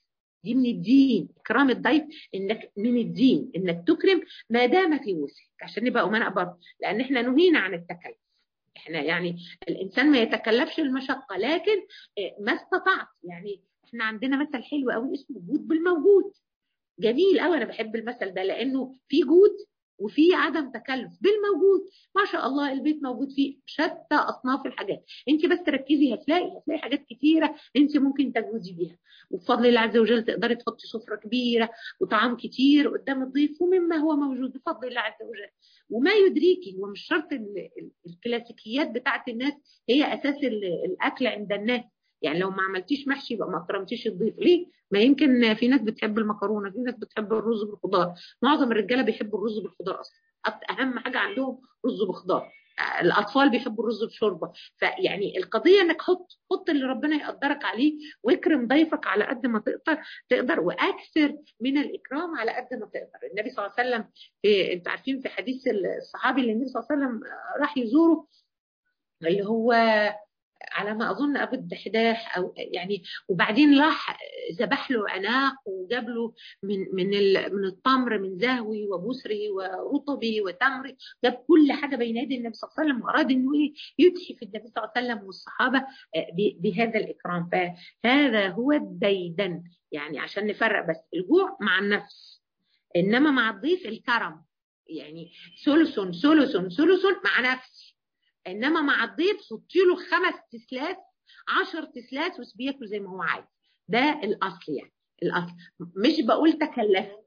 دي من الدين، إكرام الضيف إنك من الدين إنك تكرم ما دام في وسعك، عشان نبقى أمناء برضه، لأن إحنا نهينا عن التكلف. إحنا يعني الإنسان ما يتكلفش المشقة، لكن ما استطعت. يعني إحنا عندنا مثل حلو قوي اسمه جود بالموجود. جميل قوي، أنا بحب المثل ده لأنه في جود وفي عدم تكلف بالموجود. ما شاء الله البيت موجود فيه شتى اصناف الحاجات، انت بس تركزي هتلاقي هتلاقي حاجات كتيره انت ممكن تجودي بيها، وبفضل الله عز وجل تقدري تحطي سفره كبيره وطعام كتير قدام الضيف ومما هو موجود بفضل الله عز وجل. وما يدريكي هو مش شرط الكلاسيكيات بتاعت الناس هي اساس الاكل عند الناس. يعني لو ما عملتيش محشي يبقى ما اكرمتيش الضيف. ليه؟ ما يمكن في ناس بتحب المكرونه، في ناس بتحب الرز بالخضار. معظم الرجاله بيحبوا الرز بالخضار اصلا، اهم حاجه عندهم رز بخضار. الاطفال بيحبوا الرز بشوربه. فيعني القضيه انك حط حط اللي ربنا يقدرك عليه، واكرم ضيفك على قد ما تقدر تقدر واكثر من الاكرام على قد ما تقدر. النبي صلى الله عليه وسلم في انتوا عارفين في حديث الصحابي اللي النبي صلى الله عليه وسلم راح يزوره، اللي هو على ما اظن ابو الدحداح او يعني، وبعدين راح ذبح له عناق وجاب له من من من التمر من زهوي وبسري ورطبي وتمر، جاب كل حاجه بين يدي النبي صلى الله عليه وسلم، واراد انه يتحف النبي صلى الله عليه وسلم والصحابه بهذا الاكرام. فهذا هو الديدن، يعني عشان نفرق بس الجوع مع النفس، انما مع الضيف الكرم. يعني ثلث ثلث ثلث مع نفسي، انما مع الضيف حطي له خمس تسلات عشر تسلات وسبياكل زي ما هو عايز. ده الاصل، يعني الاصل. مش بقول تكلفي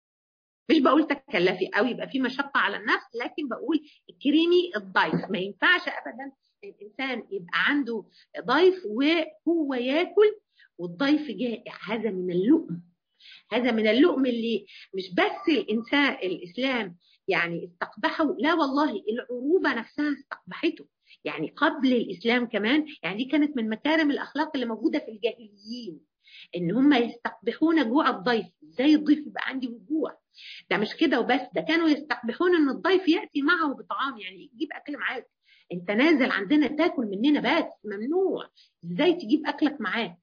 مش بقول تكلفي او يبقى في مشقه على النفس، لكن بقول كريمي الضيف. ما ينفعش ابدا الانسان يبقى عنده ضيف وهو ياكل والضيف جائع. هذا من اللؤم، هذا من اللؤم اللي مش بس الانسان الاسلام يعني استقبحه، لا والله العروبه نفسها استقبحته. يعني قبل الاسلام كمان، يعني دي كانت من مكارم الاخلاق اللي موجوده في الجاهليين، ان هم يستقبحون جوع الضيف. ازاي الضيف يبقى عندي جوع؟ ده مش كده وبس، ده كانوا يستقبحون ان الضيف ياتي معه بطعام، يعني يجيب اكل معاك. انت نازل عندنا تاكل مننا بس ممنوع، ازاي تجيب اكلك معاك؟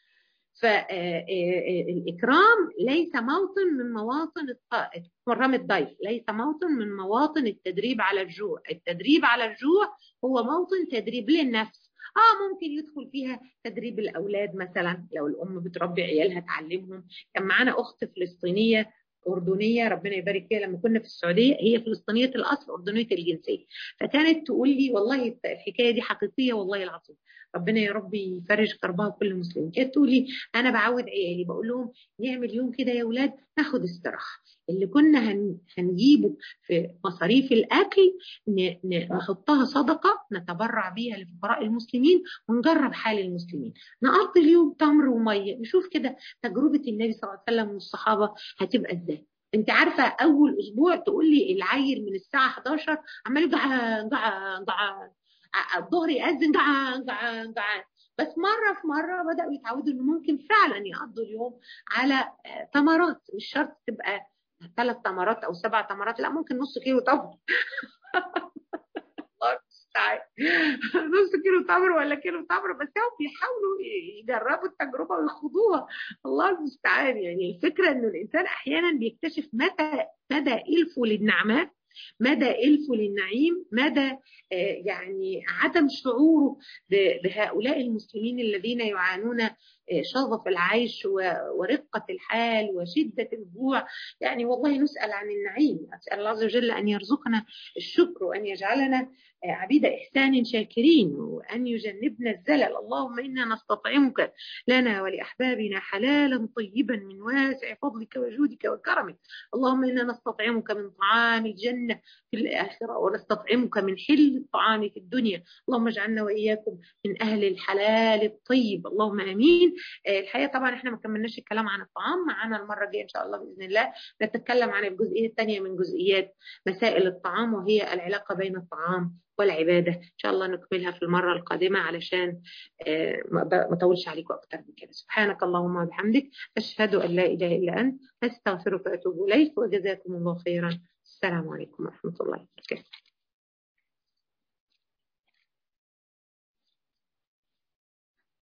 فالإكرام ليس موطن من مواطن إكرام الضيف، ليس موطن من مواطن التدريب على الجوع. التدريب على الجوع هو موطن تدريب للنفس. اه ممكن يدخل فيها تدريب الأولاد، مثلا لو الأم بتربي عيالها تعلمهم. كان معانا أخت فلسطينية أردنية ربنا يبارك فيها لما كنا في السعودية، هي فلسطينية الأصل أردنية الجنسية، فكانت تقول لي والله الحكاية دي حقيقية والله العظيم، ربنا يا رب يفرج كربها كل مسلم. كانت تقول لي أنا بعود عيالي بقول لهم نعمل يوم كده يا أولاد ناخد استراحة، اللي كنا هن... هنجيبه في مصاريف الأكل ن... نحطها صدقة نتبرع بيها لفقراء المسلمين، ونجرب حال المسلمين، نقضي اليوم تمر ومية، نشوف كده تجربة النبي صلى الله عليه وسلم والصحابة هتبقى ازاي. انت عارفه اول اسبوع تقول لي العيل من الساعه حداشر عمال جعان جعان جعان، الظهر يأذن جعان جعان جعان. بس مره في مره بداوا يتعودوا انه ممكن فعلا يقضوا اليوم على تمرات، مش شرط تبقى ثلاث تمرات او سبع تمرات، لا ممكن نص كيلو تمر نص كيلو تمر ولا كيلو تمر، بس هم بيحاولوا يجربوا التجربه ويخوضوها. الله المستعان. يعني الفكره انه الانسان احيانا بيكتشف متى مدى الفه للنعمات، مدى الفه للنعيم، مدى يعني عدم شعوره بهؤلاء المسلمين الذين يعانون شظف العيش ورقة الحال وشدة الجوع. يعني والله نسأل عن النعيم، أسأل الله عز وجل أن يرزقنا الشكر، وأن يجعلنا عبيد إحسان شاكرين، وأن يجنبنا الزلل. اللهم إنا نستطعمك لنا ولأحبابنا حلالا طيبا من واسع فضلك وجودك وكرمك. اللهم إنا نستطعمك من طعام الجنة في الآخرة، ونستطعمك من حل الطعام في الدنيا. اللهم اجعلنا وإياكم من أهل الحلال الطيب، اللهم آمين. الحقيقة طبعا احنا ما كملناش الكلام عن الطعام، معانا المرة الجاية إن شاء الله بإذن الله نتكلم عن الجزئية الثانية من جزئيات مسائل الطعام، وهي العلاقة بين الطعام والعبادة. إن شاء الله نكملها في المرة القادمة علشان ما أطولش عليكم أكتر من كده. سبحانك اللهم وبحمدك، أشهد أن لا إله إلا أنت، أستغفرك وأتوب إليك، وجزاكم الله خيرا. السلام عليكم ورحمة الله وبركاته.